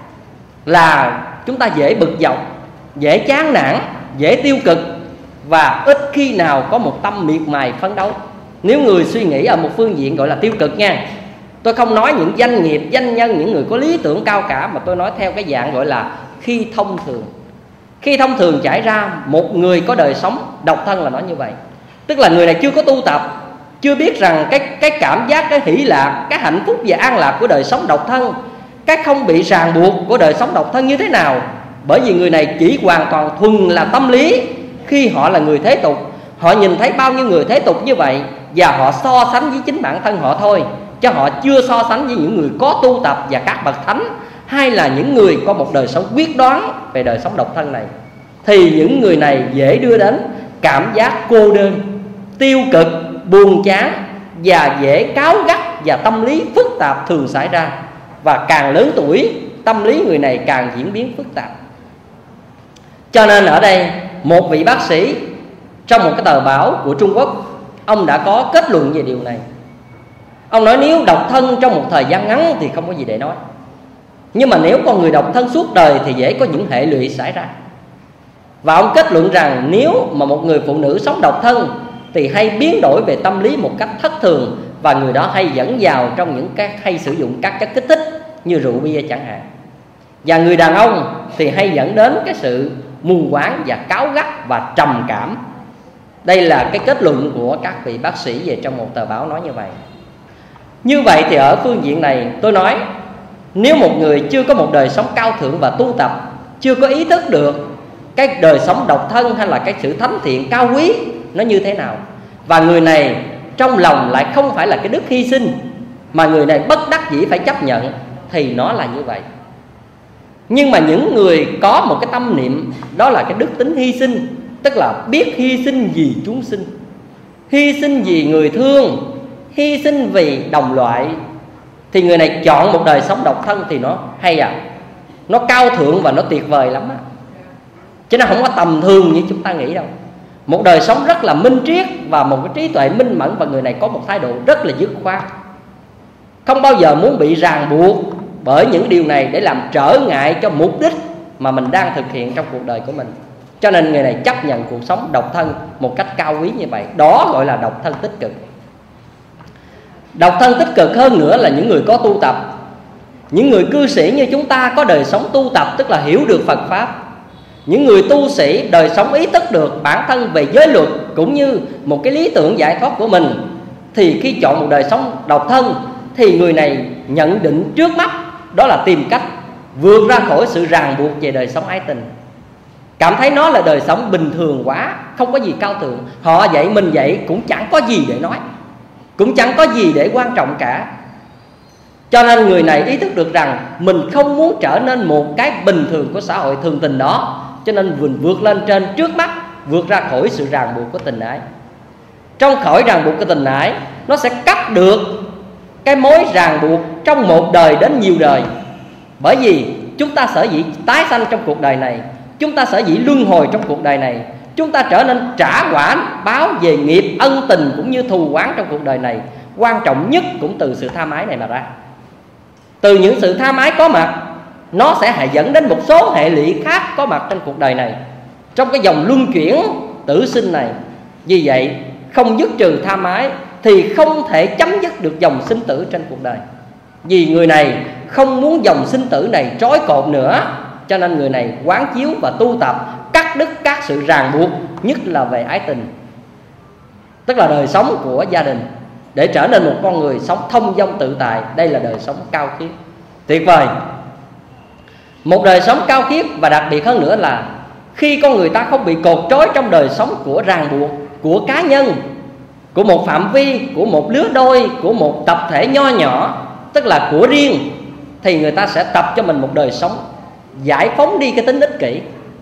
là chúng ta dễ bực dọc, dễ chán nản, dễ tiêu cực, và ít khi nào có một tâm miệt mài phấn đấu. Nếu người suy nghĩ ở một phương diện gọi là tiêu cực nha, tôi không nói những doanh nghiệp, doanh nhân, những người có lý tưởng cao cả, mà tôi nói theo cái dạng gọi là khi thông thường. Khi thông thường trải ra, một người có đời sống độc thân là nói như vậy. Tức là người này chưa có tu tập, chưa biết rằng cái cảm giác, cái hỷ lạc, cái hạnh phúc và an lạc của đời sống độc thân, cái không bị ràng buộc của đời sống độc thân như thế nào. Bởi vì người này chỉ hoàn toàn thuần là tâm lý. Khi họ là người thế tục, họ nhìn thấy bao nhiêu người thế tục như vậy, và họ so sánh với chính bản thân họ thôi, chứ họ chưa so sánh với những người có tu tập và các bậc thánh, hay là những người có một đời sống quyết đoán về đời sống độc thân này. Thì những người này dễ đưa đến cảm giác cô đơn, tiêu cực, buồn chán, và dễ cáu gắt, và tâm lý phức tạp thường xảy ra. Và càng lớn tuổi, tâm lý người này càng diễn biến phức tạp. Cho nên ở đây một vị bác sĩ trong một cái tờ báo của Trung Quốc, ông đã có kết luận về điều này. Ông nói nếu độc thân trong một thời gian ngắn thì không có gì để nói, nhưng mà nếu con người độc thân suốt đời thì dễ có những hệ lụy xảy ra. Và ông kết luận rằng nếu mà một người phụ nữ sống độc thân thì hay biến đổi về tâm lý một cách thất thường, và người đó hay dẫn vào trong những hay sử dụng các chất kích thích như rượu bia chẳng hạn. Và người đàn ông thì hay dẫn đến cái sự mù quáng và cáu gắt và trầm cảm. Đây là cái kết luận của các vị bác sĩ về trong một tờ báo nói như vậy. Như vậy thì ở phương diện này tôi nói, nếu một người chưa có một đời sống cao thượng và tu tập, chưa có ý thức được cái đời sống độc thân hay là cái sự thánh thiện cao quý nó như thế nào, và người này trong lòng lại không phải là cái đức hy sinh, mà người này bất đắc dĩ phải chấp nhận, thì nó là như vậy. Nhưng mà những người có một cái tâm niệm, đó là cái đức tính hy sinh, tức là biết hy sinh vì chúng sinh, hy sinh vì người thương, hy sinh vì đồng loại, thì người này chọn một đời sống độc thân thì nó hay nó cao thượng và nó tuyệt vời lắm á. Chứ nó không có tầm thường như chúng ta nghĩ đâu. Một đời sống rất là minh triết và một cái trí tuệ minh mẫn, và người này có một thái độ rất là dứt khoát, không bao giờ muốn bị ràng buộc bởi những điều này để làm trở ngại cho mục đích mà mình đang thực hiện trong cuộc đời của mình. Cho nên người này chấp nhận cuộc sống độc thân một cách cao quý như vậy. Đó gọi là độc thân tích cực. Độc thân tích cực hơn nữa là những người có tu tập. Những người cư sĩ như chúng ta có đời sống tu tập, tức là hiểu được Phật Pháp. Những người tu sĩ đời sống ý thức được bản thân về giới luật cũng như một cái lý tưởng giải thoát của mình, thì khi chọn một đời sống độc thân thì người này nhận định trước mắt đó là tìm cách vượt ra khỏi sự ràng buộc về đời sống ái tình. Cảm thấy nó là đời sống bình thường quá, không có gì cao thượng. Họ vậy mình vậy cũng chẳng có gì để nói, cũng chẳng có gì để quan trọng cả. Cho nên người này ý thức được rằng mình không muốn trở nên một cái bình thường của xã hội thường tình đó, cho nên mình vượt lên trên trước mắt, vượt ra khỏi sự ràng buộc của tình ái. Trong khỏi ràng buộc của tình ái, nó sẽ cắt được cái mối ràng buộc trong một đời đến nhiều đời. Bởi vì chúng ta sở dĩ tái sanh trong cuộc đời này, chúng ta sở dĩ luân hồi trong cuộc đời này, chúng ta trở nên trả quả báo về nghiệp ân tình cũng như thù oán trong cuộc đời này, quan trọng nhất cũng từ sự tham ái này mà ra. Từ những sự tham ái có mặt, nó sẽ dẫn đến một số hệ lụy khác có mặt trên cuộc đời này, trong cái dòng luân chuyển tử sinh này. Vì vậy không dứt trừ tham ái thì không thể chấm dứt được dòng sinh tử trên cuộc đời. Vì người này không muốn dòng sinh tử này trói cột nữa, cho nên người này quán chiếu và tu tập cắt đứt các sự ràng buộc, nhất là về ái tình, tức là đời sống của gia đình, để trở nên một con người sống thông dong tự tại. Đây là đời sống cao khiết, tuyệt vời. Một đời sống cao khiết và đặc biệt hơn nữa là khi con người ta không bị cột trói trong đời sống của ràng buộc, của cá nhân, của một phạm vi, của một lứa đôi, của một tập thể nho nhỏ, tức là của riêng, thì người ta sẽ tập cho mình một đời sống giải phóng đi cái tính ích kỷ.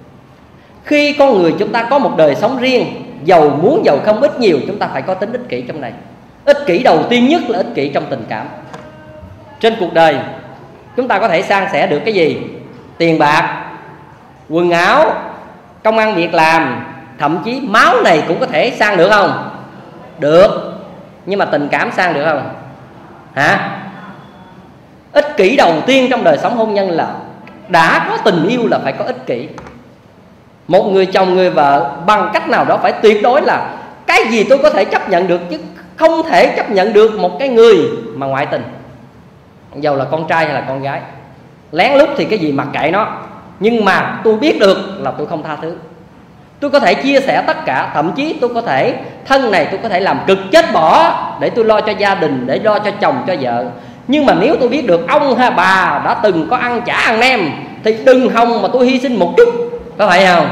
Khi con người chúng ta có một đời sống riêng, giàu muốn giàu không ít nhiều, chúng ta phải có tính ích kỷ trong này. Ích kỷ đầu tiên nhất là ích kỷ trong tình cảm. Trên cuộc đời chúng ta có thể san sẻ được cái gì? Tiền bạc, quần áo, công ăn việc làm, thậm chí máu này cũng có thể san được không? Được. Nhưng mà tình cảm san được không? Hả? Ích kỷ đầu tiên trong đời sống hôn nhân là đã có tình yêu là phải có ích kỷ. Một người chồng người vợ bằng cách nào đó phải tuyệt đối là cái gì tôi có thể chấp nhận được, chứ không thể chấp nhận được một cái người mà ngoại tình, dầu là con trai hay là con gái. Lén lút thì cái gì mặc kệ nó, nhưng mà tôi biết được là tôi không tha thứ. Tôi có thể chia sẻ tất cả, thậm chí tôi có thể thân này tôi có thể làm cực chết bỏ để tôi lo cho gia đình, để lo cho chồng cho vợ. Nhưng mà nếu tôi biết được ông hay bà đã từng có ăn chả ăn nem thì đừng hòng mà tôi hy sinh một chút, có phải không?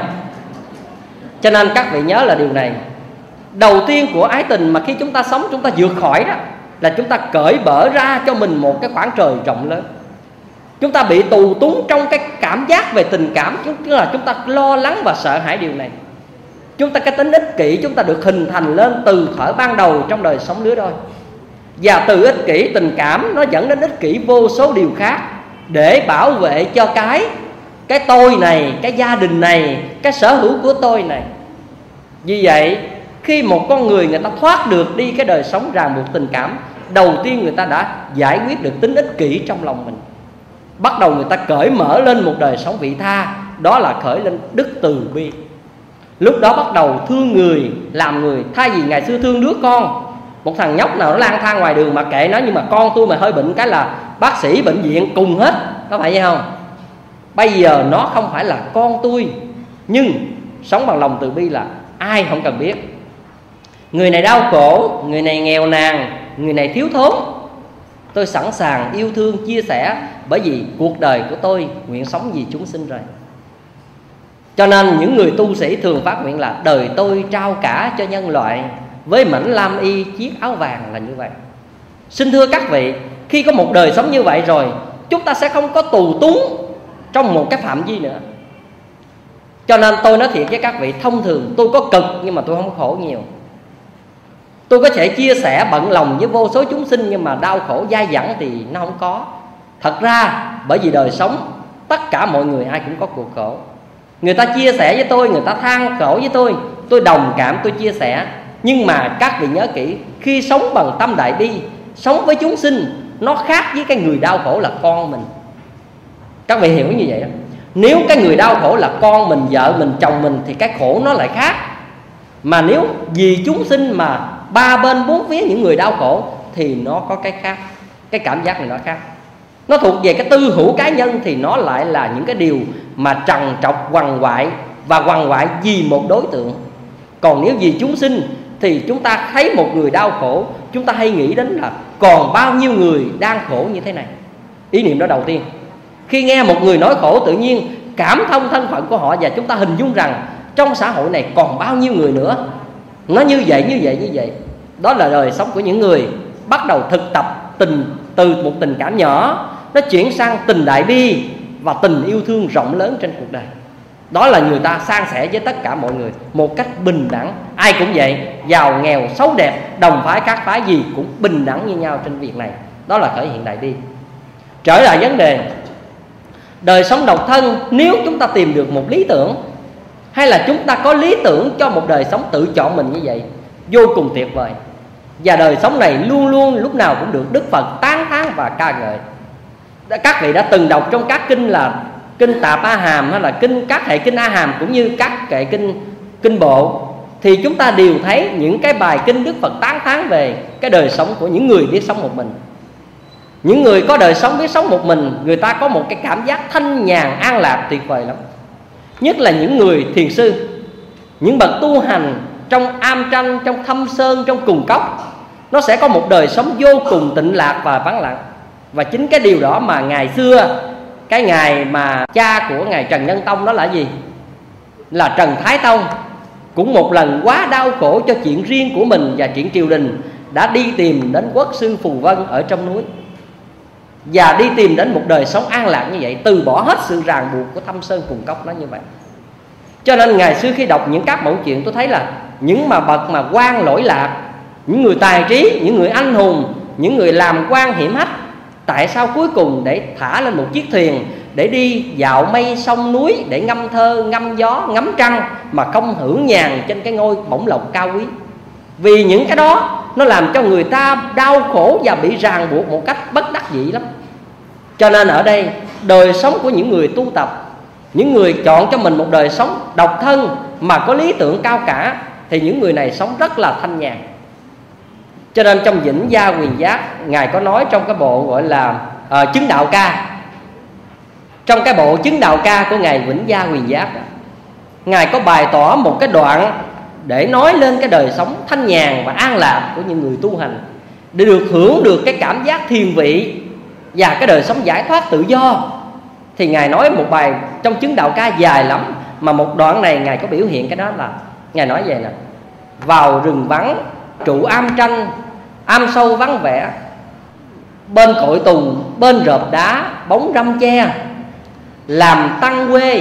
Cho nên các vị nhớ là điều này. Đầu tiên của ái tình mà khi chúng ta sống, chúng ta vượt khỏi đó là chúng ta cởi mở ra cho mình một cái khoảng trời rộng lớn. Chúng ta bị tù túng trong cái cảm giác về tình cảm, tức là chúng ta lo lắng và sợ hãi điều này. Chúng ta cái tính ích kỷ chúng ta được hình thành lên từ thuở ban đầu trong đời sống lứa đôi. Và từ ích kỷ tình cảm nó dẫn đến ích kỷ vô số điều khác để bảo vệ cho cái tôi này, cái gia đình này, cái sở hữu của tôi này. Vì vậy khi một con người ta thoát được đi cái đời sống ràng buộc tình cảm, đầu tiên người ta đã giải quyết được tính ích kỷ trong lòng mình. Bắt đầu người ta cởi mở lên một đời sống vị tha, đó là khởi lên đức từ bi. Lúc đó bắt đầu thương người, làm người. Thay vì ngày xưa thương đứa con, một thằng nhóc nào nó lang thang ngoài đường mà kệ nó, nhưng mà con tôi mà hơi bệnh cái là bác sĩ bệnh viện cùng hết, có phải vậy không? Bây giờ nó không phải là con tôi, nhưng sống bằng lòng từ bi là ai không cần biết. Người này đau khổ, người này nghèo nàn, người này thiếu thốn, tôi sẵn sàng yêu thương chia sẻ, bởi vì cuộc đời của tôi nguyện sống vì chúng sinh rồi. Cho nên những người tu sĩ thường phát nguyện là đời tôi trao cả cho nhân loại, với mảnh lam y chiếc áo vàng là như vậy. Xin thưa các vị, khi có một đời sống như vậy rồi, chúng ta sẽ không có tù túng trong một cái phạm vi nữa. Cho nên tôi nói thiệt với các vị, thông thường tôi có cực nhưng mà tôi không khổ nhiều. Tôi có thể chia sẻ bận lòng với vô số chúng sinh, nhưng mà đau khổ dai dẳng thì nó không có. Thật ra bởi vì đời sống tất cả mọi người ai cũng có cuộc khổ. Người ta chia sẻ với tôi, người ta than khổ với tôi đồng cảm, tôi chia sẻ. Nhưng mà các vị nhớ kỹ, khi sống bằng tâm đại bi, sống với chúng sinh, nó khác với cái người đau khổ là con mình. Các vị hiểu như vậy đó. Nếu cái người đau khổ là con mình, vợ mình, chồng mình thì cái khổ nó lại khác. Mà nếu vì chúng sinh mà ba bên bốn phía những người đau khổ thì nó có cái khác. Cái cảm giác này nó khác. Nó thuộc về cái tư hữu cá nhân thì nó lại là những cái điều mà trằn trọc quằn quại, và quằn quại vì một đối tượng. Còn nếu vì chúng sinh thì chúng ta thấy một người đau khổ, chúng ta hay nghĩ đến là còn bao nhiêu người đang khổ như thế này. Ý niệm đó đầu tiên. Khi nghe một người nói khổ, tự nhiên cảm thông thân phận của họ, và chúng ta hình dung rằng trong xã hội này còn bao nhiêu người nữa nó như vậy. Đó là đời sống của những người bắt đầu thực tập từ một tình cảm nhỏ, nó chuyển sang tình đại bi và tình yêu thương rộng lớn trên cuộc đời. Đó là người ta san sẻ với tất cả mọi người một cách bình đẳng. Ai cũng vậy, giàu nghèo xấu đẹp, đồng phái các phái gì cũng bình đẳng như nhau trên việc này. Đó là khởi hiện đại bi. Trở lại vấn đề đời sống độc thân, nếu chúng ta tìm được một lý tưởng, hay là chúng ta có lý tưởng cho một đời sống tự chọn mình như vậy, vô cùng tuyệt vời. Và đời sống này luôn luôn lúc nào cũng được Đức Phật tán thán và ca ngợi. Các vị đã từng đọc trong các kinh là kinh Tạp A Hàm, hay là các hệ kinh A Hàm, cũng như các hệ kinh bộ, thì chúng ta đều thấy những cái bài kinh Đức Phật tán thán về cái đời sống của những người biết sống một mình. Những người có đời sống biết sống một mình, người ta có một cái cảm giác thanh nhàn an lạc tuyệt vời lắm. Nhất là những người thiền sư, những bậc tu hành trong am tranh, trong thâm sơn, trong cùng cốc, nó sẽ có một đời sống vô cùng tịnh lạc và vắng lặng. Và chính cái điều đó mà ngày xưa, cái ngày mà cha của ngài Trần Nhân Tông, đó là gì? Là Trần Thái Tông, cũng một lần quá đau khổ cho chuyện riêng của mình và chuyện triều đình, đã đi tìm đến quốc sư Phù Vân ở trong núi, và đi tìm đến một đời sống an lạc như vậy, từ bỏ hết sự ràng buộc của thâm sơn cùng cốc nó như vậy. Cho nên ngày xưa khi đọc những các mẫu chuyện, tôi thấy là những mà bậc mà quan lỗi lạc, những người tài trí, những người anh hùng, những người làm quan hiểm hách, tại sao cuối cùng để thả lên một chiếc thuyền để đi dạo mây sông núi, để ngâm thơ, ngâm gió, ngắm trăng, mà không hưởng nhàn trên cái ngôi bổng lộc cao quý? Vì những cái đó nó làm cho người ta đau khổ và bị ràng buộc một cách bất đắc dĩ lắm. Cho nên ở đây đời sống của những người tu tập, những người chọn cho mình một đời sống độc thân mà có lý tưởng cao cả, thì những người này sống rất là thanh nhàn. Cho nên trong Vĩnh Gia Huyền Giác, ngài có nói trong cái bộ gọi là Chứng Đạo Ca. Trong cái bộ Chứng Đạo Ca của ngài Vĩnh Gia Huyền Giác, ngài có bày tỏ một cái đoạn để nói lên cái đời sống thanh nhàn và an lạc của những người tu hành, để được hưởng được cái cảm giác thiền vị và cái đời sống giải thoát tự do. Thì ngài nói một bài trong Chứng Đạo Ca dài lắm, mà một đoạn này ngài có biểu hiện cái đó là ngài nói vậy nè: vào rừng vắng trụ am tranh, am sâu vắng vẻ, bên cội tùng, bên rợp đá, bóng râm che, làm tăng quê,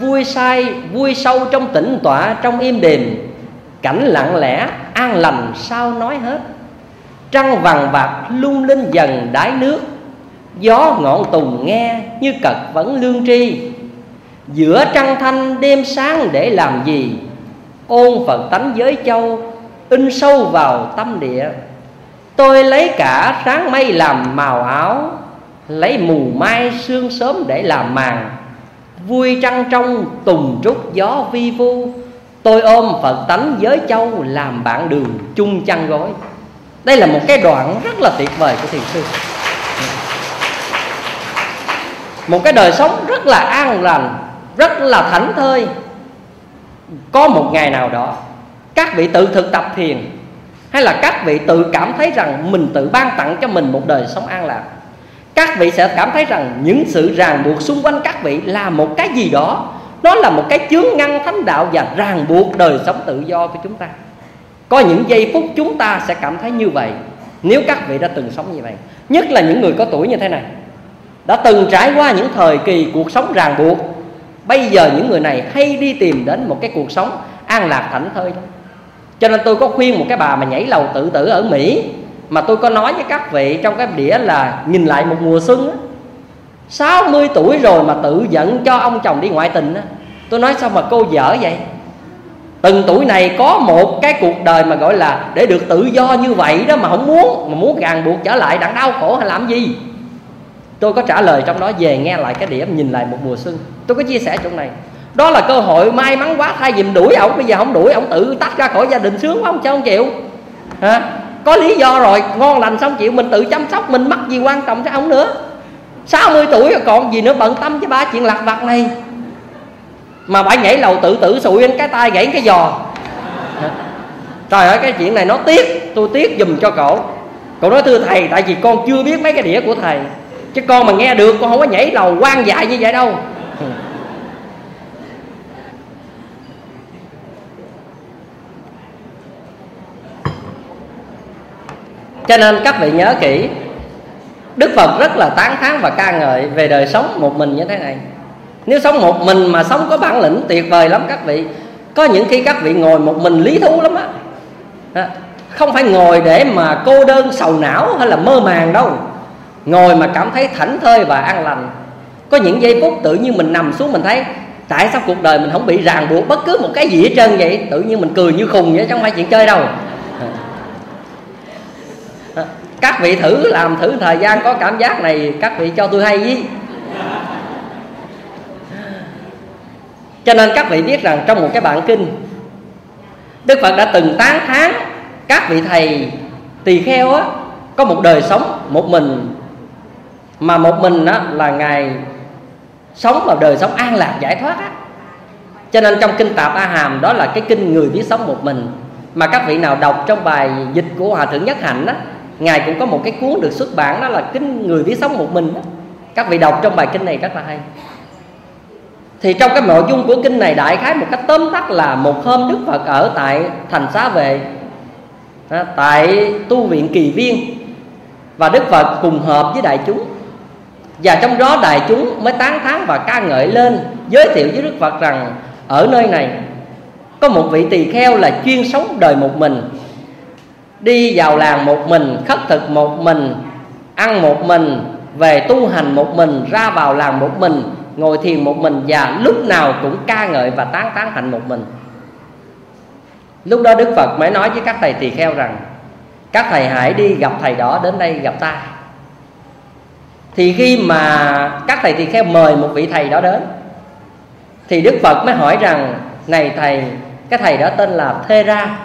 vui sâu trong tĩnh tọa, trong im đềm, cảnh lặng lẽ an lành sao nói hết. Trăng vàng bạc lung linh dần đáy nước, gió ngọn tùng nghe như cật vẫn lương tri. Giữa trăng thanh đêm sáng để làm gì, ôn Phật tánh giới châu in sâu vào tâm địa. Tôi lấy cả sáng mây làm màu áo, lấy mù mai sương sớm để làm màn. Vui trăng trong tùng trúc gió vi vu, tôi ôm Phật tánh giới châu làm bạn đường chung chăn gối. Đây là một cái đoạn rất là tuyệt vời của thiền sư. Một cái đời sống rất là an lành, rất là thảnh thơi. Có một ngày nào đó các vị tự thực tập thiền, hay là các vị tự cảm thấy rằng mình tự ban tặng cho mình một đời sống an lạc, các vị sẽ cảm thấy rằng những sự ràng buộc xung quanh các vị là một cái gì đó, nó là một cái chướng ngăn thánh đạo và ràng buộc đời sống tự do của chúng ta. Có những giây phút chúng ta sẽ cảm thấy như vậy, nếu các vị đã từng sống như vậy. Nhất là những người có tuổi như thế này, đã từng trải qua những thời kỳ cuộc sống ràng buộc. Bây giờ những người này hay đi tìm đến một cái cuộc sống an lạc thảnh thơi đó. Cho nên tôi có khuyên một cái bà mà nhảy lầu tự tử ở Mỹ, mà tôi có nói với các vị trong cái đĩa là nhìn lại một mùa xuân á, 60 tuổi rồi mà tự giận cho ông chồng đi ngoại tình á. Tôi nói sao mà cô dở vậy? Từng tuổi này có một cái cuộc đời mà gọi là để được tự do như vậy đó, mà không muốn, mà muốn ràng buộc trở lại đặng đau khổ hay làm gì. Tôi có trả lời trong đó, về nghe lại cái đĩa nhìn lại một mùa xuân. Tôi có chia sẻ chỗ này. Đó là cơ hội may mắn quá, thay vì mình đuổi ổng, bây giờ không đuổi ổng tự tách ra khỏi gia đình sướng quá, không sao không chịu hả? Có lý do rồi, ngon lành xong chịu, mình tự chăm sóc, mình mắc gì quan trọng tới ổng nữa. 60 tuổi rồi còn gì nữa bận tâm với ba chuyện lặt vặt này. Mà bà nhảy lầu tự tử sụi lên cái tay gãy cái giò. Trời ơi, cái chuyện này nó tiếc, tôi tiếc giùm cho cổ. Cổ nói thưa thầy, tại vì con chưa biết mấy cái đĩa của thầy, chứ con mà nghe được con không có nhảy lầu quan dại như vậy đâu. Cho nên các vị nhớ kỹ, Đức Phật rất là tán thán và ca ngợi về đời sống một mình như thế này. Nếu sống một mình mà sống có bản lĩnh tuyệt vời lắm các vị. Có những khi các vị ngồi một mình lý thú lắm á. Không phải ngồi để mà cô đơn sầu não hay là mơ màng đâu. Ngồi mà cảm thấy thảnh thơi và an lành. Có những giây phút tự nhiên mình nằm xuống mình thấy tại sao cuộc đời mình không bị ràng buộc bất cứ một cái gì hết trơn vậy. Tự nhiên mình cười như khùng vậy chứ không phải chuyện chơi đâu. Các vị thử làm thử thời gian có cảm giác này, các vị cho tôi hay với. Cho nên các vị biết rằng trong một cái bản kinh, Đức Phật đã từng tán thán các vị thầy tỳ kheo á, có một đời sống một mình, mà một mình á là Ngài sống vào đời sống an lạc giải thoát á. Cho nên trong kinh Tạp A Hàm, đó là cái kinh người biết sống một mình, mà các vị nào đọc trong bài dịch của Hòa Thượng Nhất Hạnh á, Ngài cũng có một cái cuốn được xuất bản, đó là kinh người biết sống một mình đó. Các vị đọc trong bài kinh này rất là hay. Thì trong cái nội dung của kinh này đại khái một cách tóm tắt là một hôm Đức Phật ở tại thành Xá Vệ, tại tu viện Kỳ Viên, và Đức Phật cùng hợp với đại chúng. Và trong đó đại chúng mới tán thán và ca ngợi lên, giới thiệu với Đức Phật rằng ở nơi này có một vị tỳ kheo là chuyên sống đời một mình, đi vào làng một mình, khất thực một mình, ăn một mình, về tu hành một mình, ra vào làng một mình, ngồi thiền một mình, và lúc nào cũng ca ngợi và tán thán hạnh một mình. Lúc đó Đức Phật mới nói với các thầy tỳ kheo rằng các thầy hãy đi gặp thầy đó đến đây gặp ta. Thì khi mà các thầy tỳ kheo mời một vị thầy đó đến, thì Đức Phật mới hỏi rằng này thầy, cái thầy đó tên là Thê Ra.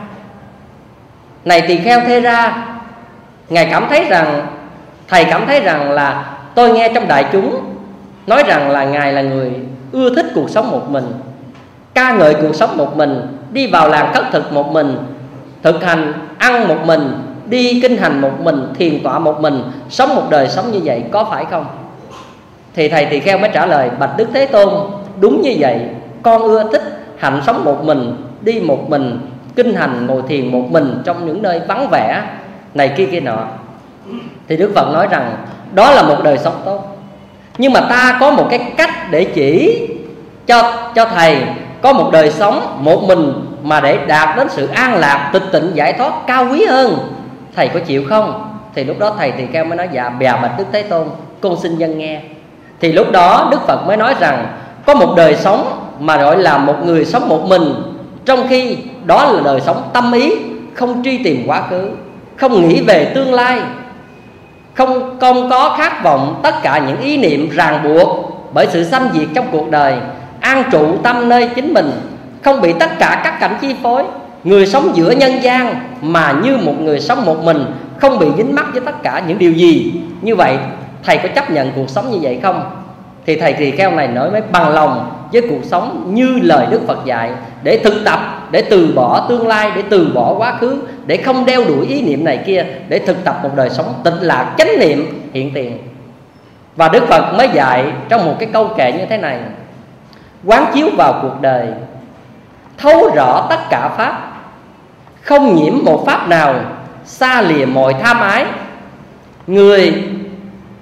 Này tỳ kheo Thê Ra, Ngài cảm thấy rằng, thầy cảm thấy rằng là tôi nghe trong đại chúng nói rằng là Ngài là người ưa thích cuộc sống một mình, ca ngợi cuộc sống một mình, đi vào làng khất thực một mình, thực hành ăn một mình, đi kinh hành một mình, thiền tọa một mình, sống một đời sống như vậy, có phải không? Thì thầy tỳ kheo mới trả lời: bạch Đức Thế Tôn, đúng như vậy, con ưa thích hạnh sống một mình, đi một mình, kinh hành ngồi thiền một mình trong những nơi vắng vẻ này kia kia nọ. Thì Đức Phật nói rằng đó là một đời sống tốt, nhưng mà ta có một cái cách để chỉ cho thầy có một đời sống một mình mà để đạt đến sự an lạc, tịch tịnh, giải thoát cao quý hơn. Thầy có chịu không? Thì lúc đó thầy tỳ kheo mới nói: dạ bè bạch Đức Thế Tôn, con xin dân nghe. Thì lúc đó Đức Phật mới nói rằng có một đời sống mà gọi là một người sống một mình, trong khi đó là đời sống tâm ý, không truy tìm quá khứ, không nghĩ về tương lai, không có khát vọng tất cả những ý niệm ràng buộc bởi sự sanh diệt trong cuộc đời, an trụ tâm nơi chính mình, không bị tất cả các cảnh chi phối. Người sống giữa nhân gian mà như một người sống một mình, không bị dính mắc với tất cả những điều gì. Như vậy thầy có chấp nhận cuộc sống như vậy không? Thì thầy tỳ kheo này nói mới bằng lòng với cuộc sống như lời Đức Phật dạy, để thực tập, để từ bỏ tương lai, để từ bỏ quá khứ, để không đeo đuổi ý niệm này kia, để thực tập một đời sống tịnh lạc, chánh niệm hiện tiền. Và Đức Phật mới dạy trong một cái câu kệ như thế này: quán chiếu vào cuộc đời, thấu rõ tất cả pháp, không nhiễm một pháp nào, xa lìa mọi tham ái. Người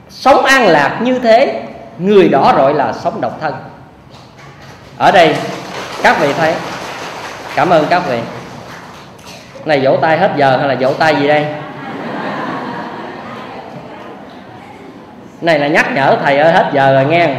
sống an lạc như thế, người đó gọi là sống độc thân. Ở đây các vị thấy, cảm ơn các vị. Này vỗ tay hết giờ hay là vỗ tay gì đây? Này là nhắc nhở thầy ơi, hết giờ rồi nghe.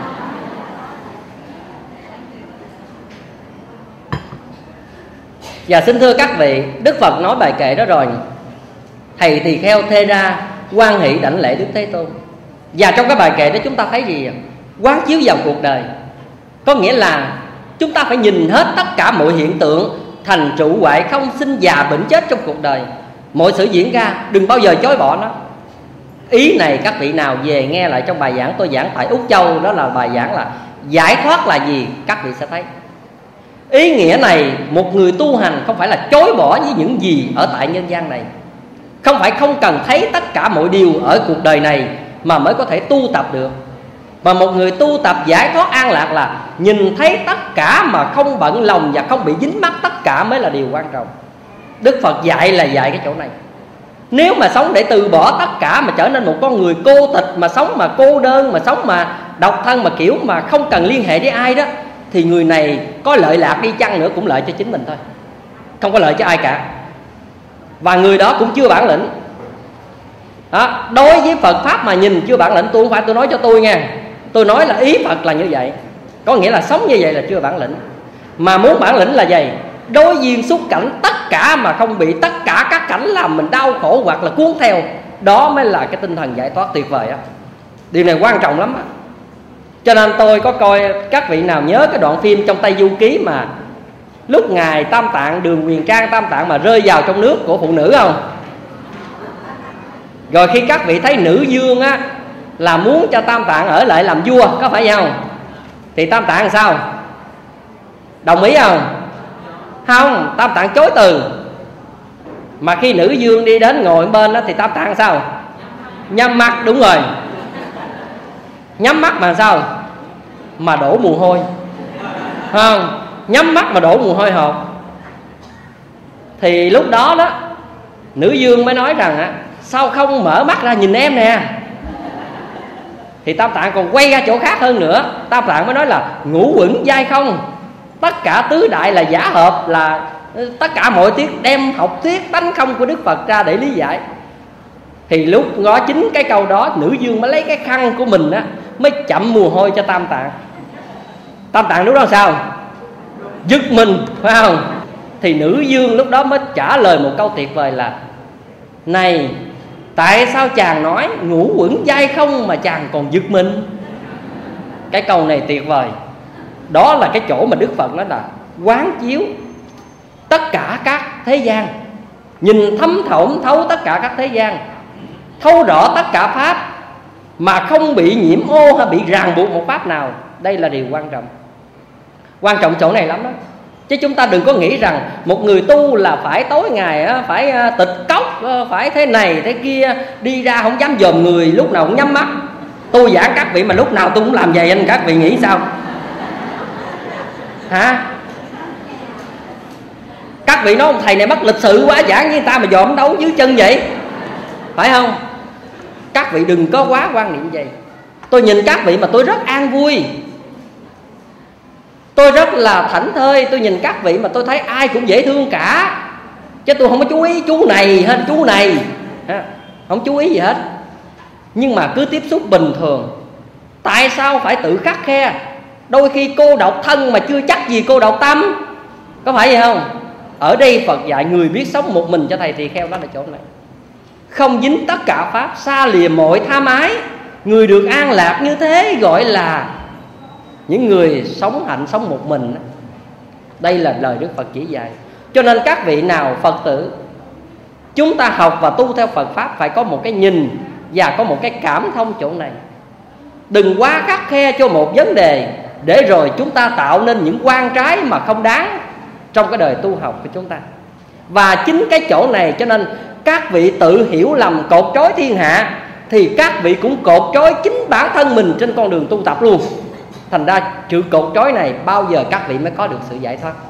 Và xin thưa các vị, Đức Phật nói bài kệ đó rồi: thầy tỳ kheo thê ra hoan hỷ đảnh lễ Đức Thế Tôn. Và trong cái bài kệ đó chúng ta thấy gì? Quán chiếu vào cuộc đời. Có nghĩa là chúng ta phải nhìn hết tất cả mọi hiện tượng thành trụ hoại không, sinh già bệnh chết trong cuộc đời. Mọi sự diễn ra đừng bao giờ chối bỏ nó. Ý này các vị nào về nghe lại trong bài giảng tôi giảng tại Úc Châu, đó là bài giảng là giải thoát là gì, các vị sẽ thấy. Ý nghĩa này một người tu hành không phải là chối bỏ với những gì ở tại nhân gian này, không phải không cần thấy tất cả mọi điều ở cuộc đời này mà mới có thể tu tập được. Mà một người tu tập giải thoát an lạc là nhìn thấy tất cả mà không bận lòng và không bị dính mắc tất cả mới là điều quan trọng. Đức Phật dạy là dạy cái chỗ này. Nếu mà sống để từ bỏ tất cả mà trở nên một con người cô tịch, mà sống mà cô đơn, mà sống mà độc thân, mà kiểu mà không cần liên hệ với ai đó, thì người này có lợi lạc đi chăng nữa cũng lợi cho chính mình thôi, không có lợi cho ai cả. Và người đó cũng chưa bản lĩnh đó. Đối với Phật Pháp mà nhìn chưa bản lĩnh, tôi không phải tôi nói cho tôi nha, tôi nói là ý Phật là như vậy. Có nghĩa là sống như vậy là chưa bản lĩnh. Mà muốn bản lĩnh là gì? Đối duyên xúc cảnh tất cả mà không bị tất cả các cảnh làm mình đau khổ hoặc là cuốn theo, đó mới là cái tinh thần giải thoát tuyệt vời đó. Điều này quan trọng lắm đó. Cho nên tôi có coi, các vị nào nhớ cái đoạn phim trong Tây Du Ký mà lúc Ngài Tam Tạng, Đường Huyền Trang Tam Tạng mà rơi vào trong nước của phụ nữ không? Rồi khi các vị thấy nữ vương á là muốn cho Tam Tạng ở lại làm vua, có phải vậy không? Thì Tam Tạng làm sao? Đồng ý không? Không, Tam Tạng chối từ. Mà khi nữ vương đi đến ngồi bên đó thì Tam Tạng làm sao? Nhắm mắt, đúng rồi. Nhắm mắt mà sao? Mà đổ mồ hôi. Không, nhắm mắt mà đổ mồ hôi hột. Thì lúc đó đó nữ vương mới nói rằng á, sao không mở mắt ra nhìn em nè. Thì Tam Tạng còn quay ra chỗ khác hơn nữa. Tam Tạng mới nói là ngũ uẩn giai không, tất cả tứ đại là giả hợp, là tất cả mọi tiết đem học thuyết tánh không của Đức Phật ra để lý giải. Thì lúc đó chính cái câu đó, nữ vương mới lấy cái khăn của mình á, mới chậm mồ hôi cho Tam Tạng. Tam Tạng lúc đó sao? Giật mình, phải không? Thì nữ vương lúc đó mới trả lời một câu tuyệt vời là: này, tại sao chàng nói ngũ uẩn giai không mà chàng còn giật mình? Cái câu này tuyệt vời. Đó là cái chỗ mà Đức Phật nói là quán chiếu tất cả các thế gian, nhìn thấm thấu tất cả các thế gian, thấu rõ tất cả pháp mà không bị nhiễm ô hay bị ràng buộc một pháp nào. Đây là điều quan trọng. Quan trọng chỗ này lắm đó. Chứ chúng ta đừng có nghĩ rằng một người tu là phải tối ngày phải tịch cốc, phải thế này thế kia, đi ra không dám dòm người, lúc nào cũng nhắm mắt. Tôi giảng các vị mà lúc nào tôi cũng làm vậy, anh các vị nghĩ sao? Hả? Các vị nói ông thầy này mất lịch sự quá, giảng với người ta mà dòm đấu dưới chân vậy, phải không? Các vị đừng có quá quan niệm vậy. Tôi nhìn các vị mà tôi rất an vui, tôi rất là thảnh thơi. Tôi nhìn các vị mà tôi thấy ai cũng dễ thương cả, chứ tôi không có chú ý chú này hay chú này, không chú ý gì hết. Nhưng mà cứ tiếp xúc bình thường. Tại sao phải tự khắt khe? Đôi khi cô độc thân mà chưa chắc gì cô độc tâm, có phải vậy không? Ở đây Phật dạy người biết sống một mình cho thầy tỳ kheo, đó là chỗ này. Không dính tất cả pháp, xa lìa mọi tham ái. Người được an lạc như thế gọi là những người sống hạnh, sống một mình. Đây là lời Đức Phật chỉ dạy. Cho nên các vị nào Phật tử, chúng ta học và tu theo Phật Pháp phải có một cái nhìn và có một cái cảm thông chỗ này. Đừng quá khắt khe cho một vấn đề, để rồi chúng ta tạo nên những quan trái mà không đáng trong cái đời tu học của chúng ta. Và chính cái chỗ này cho nên các vị tự hiểu lầm cột trói thiên hạ, thì các vị cũng cột trói chính bản thân mình trên con đường tu tập luôn. Thành ra chữ cột trói này bao giờ các vị mới có được sự giải thoát.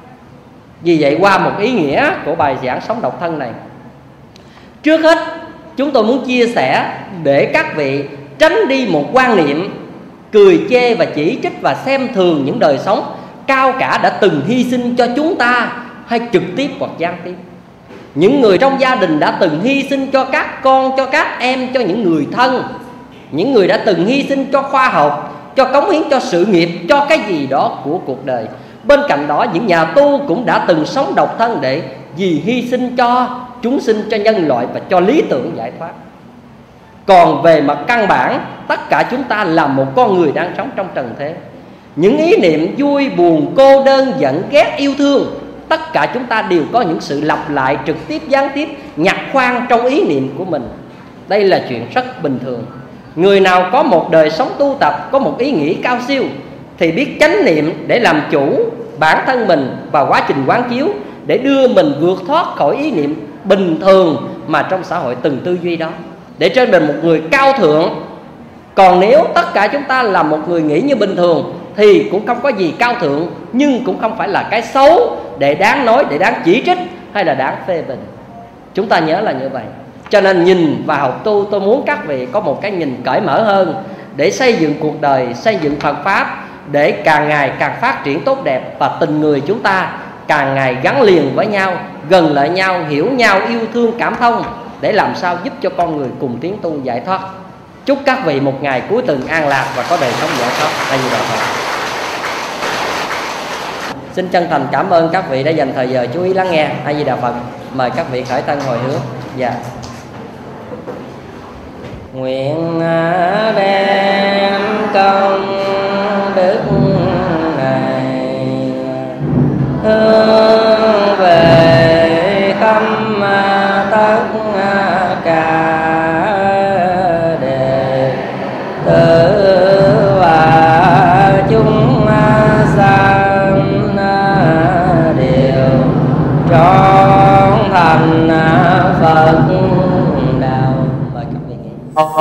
Vì vậy qua một ý nghĩa của bài giảng sống độc thân này, trước hết chúng tôi muốn chia sẻ để các vị tránh đi một quan niệm cười chê và chỉ trích và xem thường những đời sống cao cả đã từng hy sinh cho chúng ta, hay trực tiếp hoặc gián tiếp. Những người trong gia đình đã từng hy sinh cho các con, cho các em, cho những người thân. Những người đã từng hy sinh cho khoa học, cho cống hiến cho sự nghiệp, cho cái gì đó của cuộc đời. Bên cạnh đó, những nhà tu cũng đã từng sống độc thân để vì hy sinh cho chúng sinh, cho nhân loại và cho lý tưởng giải thoát. Còn về mặt căn bản, tất cả chúng ta là một con người đang sống trong trần thế. Những ý niệm vui, buồn, cô đơn, giận, ghét, yêu thương, tất cả chúng ta đều có những sự lặp lại trực tiếp, gián tiếp, nhặt khoan trong ý niệm của mình. Đây là chuyện rất bình thường. Người nào có một đời sống tu tập, có một ý nghĩ cao siêu thì biết chánh niệm để làm chủ bản thân mình và quá trình quán chiếu, để đưa mình vượt thoát khỏi ý niệm bình thường mà trong xã hội từng tư duy đó, để trở thành một người cao thượng. Còn nếu tất cả chúng ta là một người nghĩ như bình thường thì cũng không có gì cao thượng, nhưng cũng không phải là cái xấu để đáng nói, để đáng chỉ trích hay là đáng phê bình. Chúng ta nhớ là như vậy. Cho nên nhìn và học tu, tôi muốn các vị có một cái nhìn cởi mở hơn để xây dựng cuộc đời, xây dựng Phật Pháp, để càng ngày càng phát triển tốt đẹp, và tình người chúng ta càng ngày gắn liền với nhau, gần lại nhau, hiểu nhau, yêu thương, cảm thông, để làm sao giúp cho con người cùng tiến tu giải thoát. Chúc các vị một ngày cuối tuần an lạc và có đời sống giải thoát. A Di Đà Phật. Xin chân thành cảm ơn các vị đã dành thời giờ chú ý lắng nghe. A Di Đà Phật. Mời các vị khởi thân hồi hướng. Dạ. Nguyện đem công đức này hướng về khắp tất cả đệ tử và chúng sanh đều trọn thành Phật đạo. Mời các vị nghe.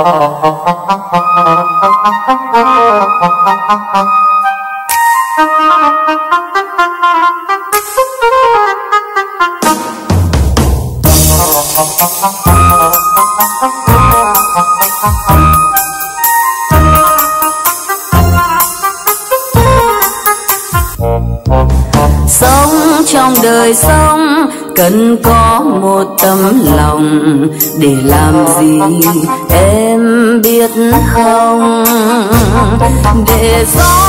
Sống trong đời sống cần có một tấm lòng, để làm gì em biết không? Để gió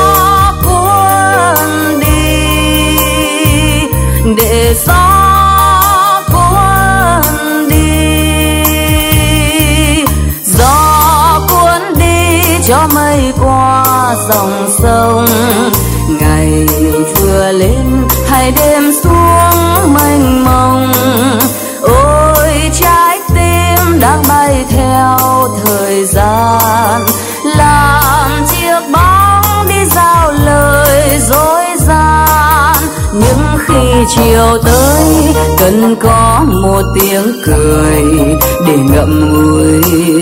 cuốn đi, để gió cuốn đi, gió cuốn đi cho mây qua dòng sông. Ngày vừa lên hay đêm xuống mênh mông, ôi trái tim đang bay theo thời gian, làm chiếc bóng đi giao lời dối gian. Nhưng khi chiều tới cần có một tiếng cười để ngậm ngùi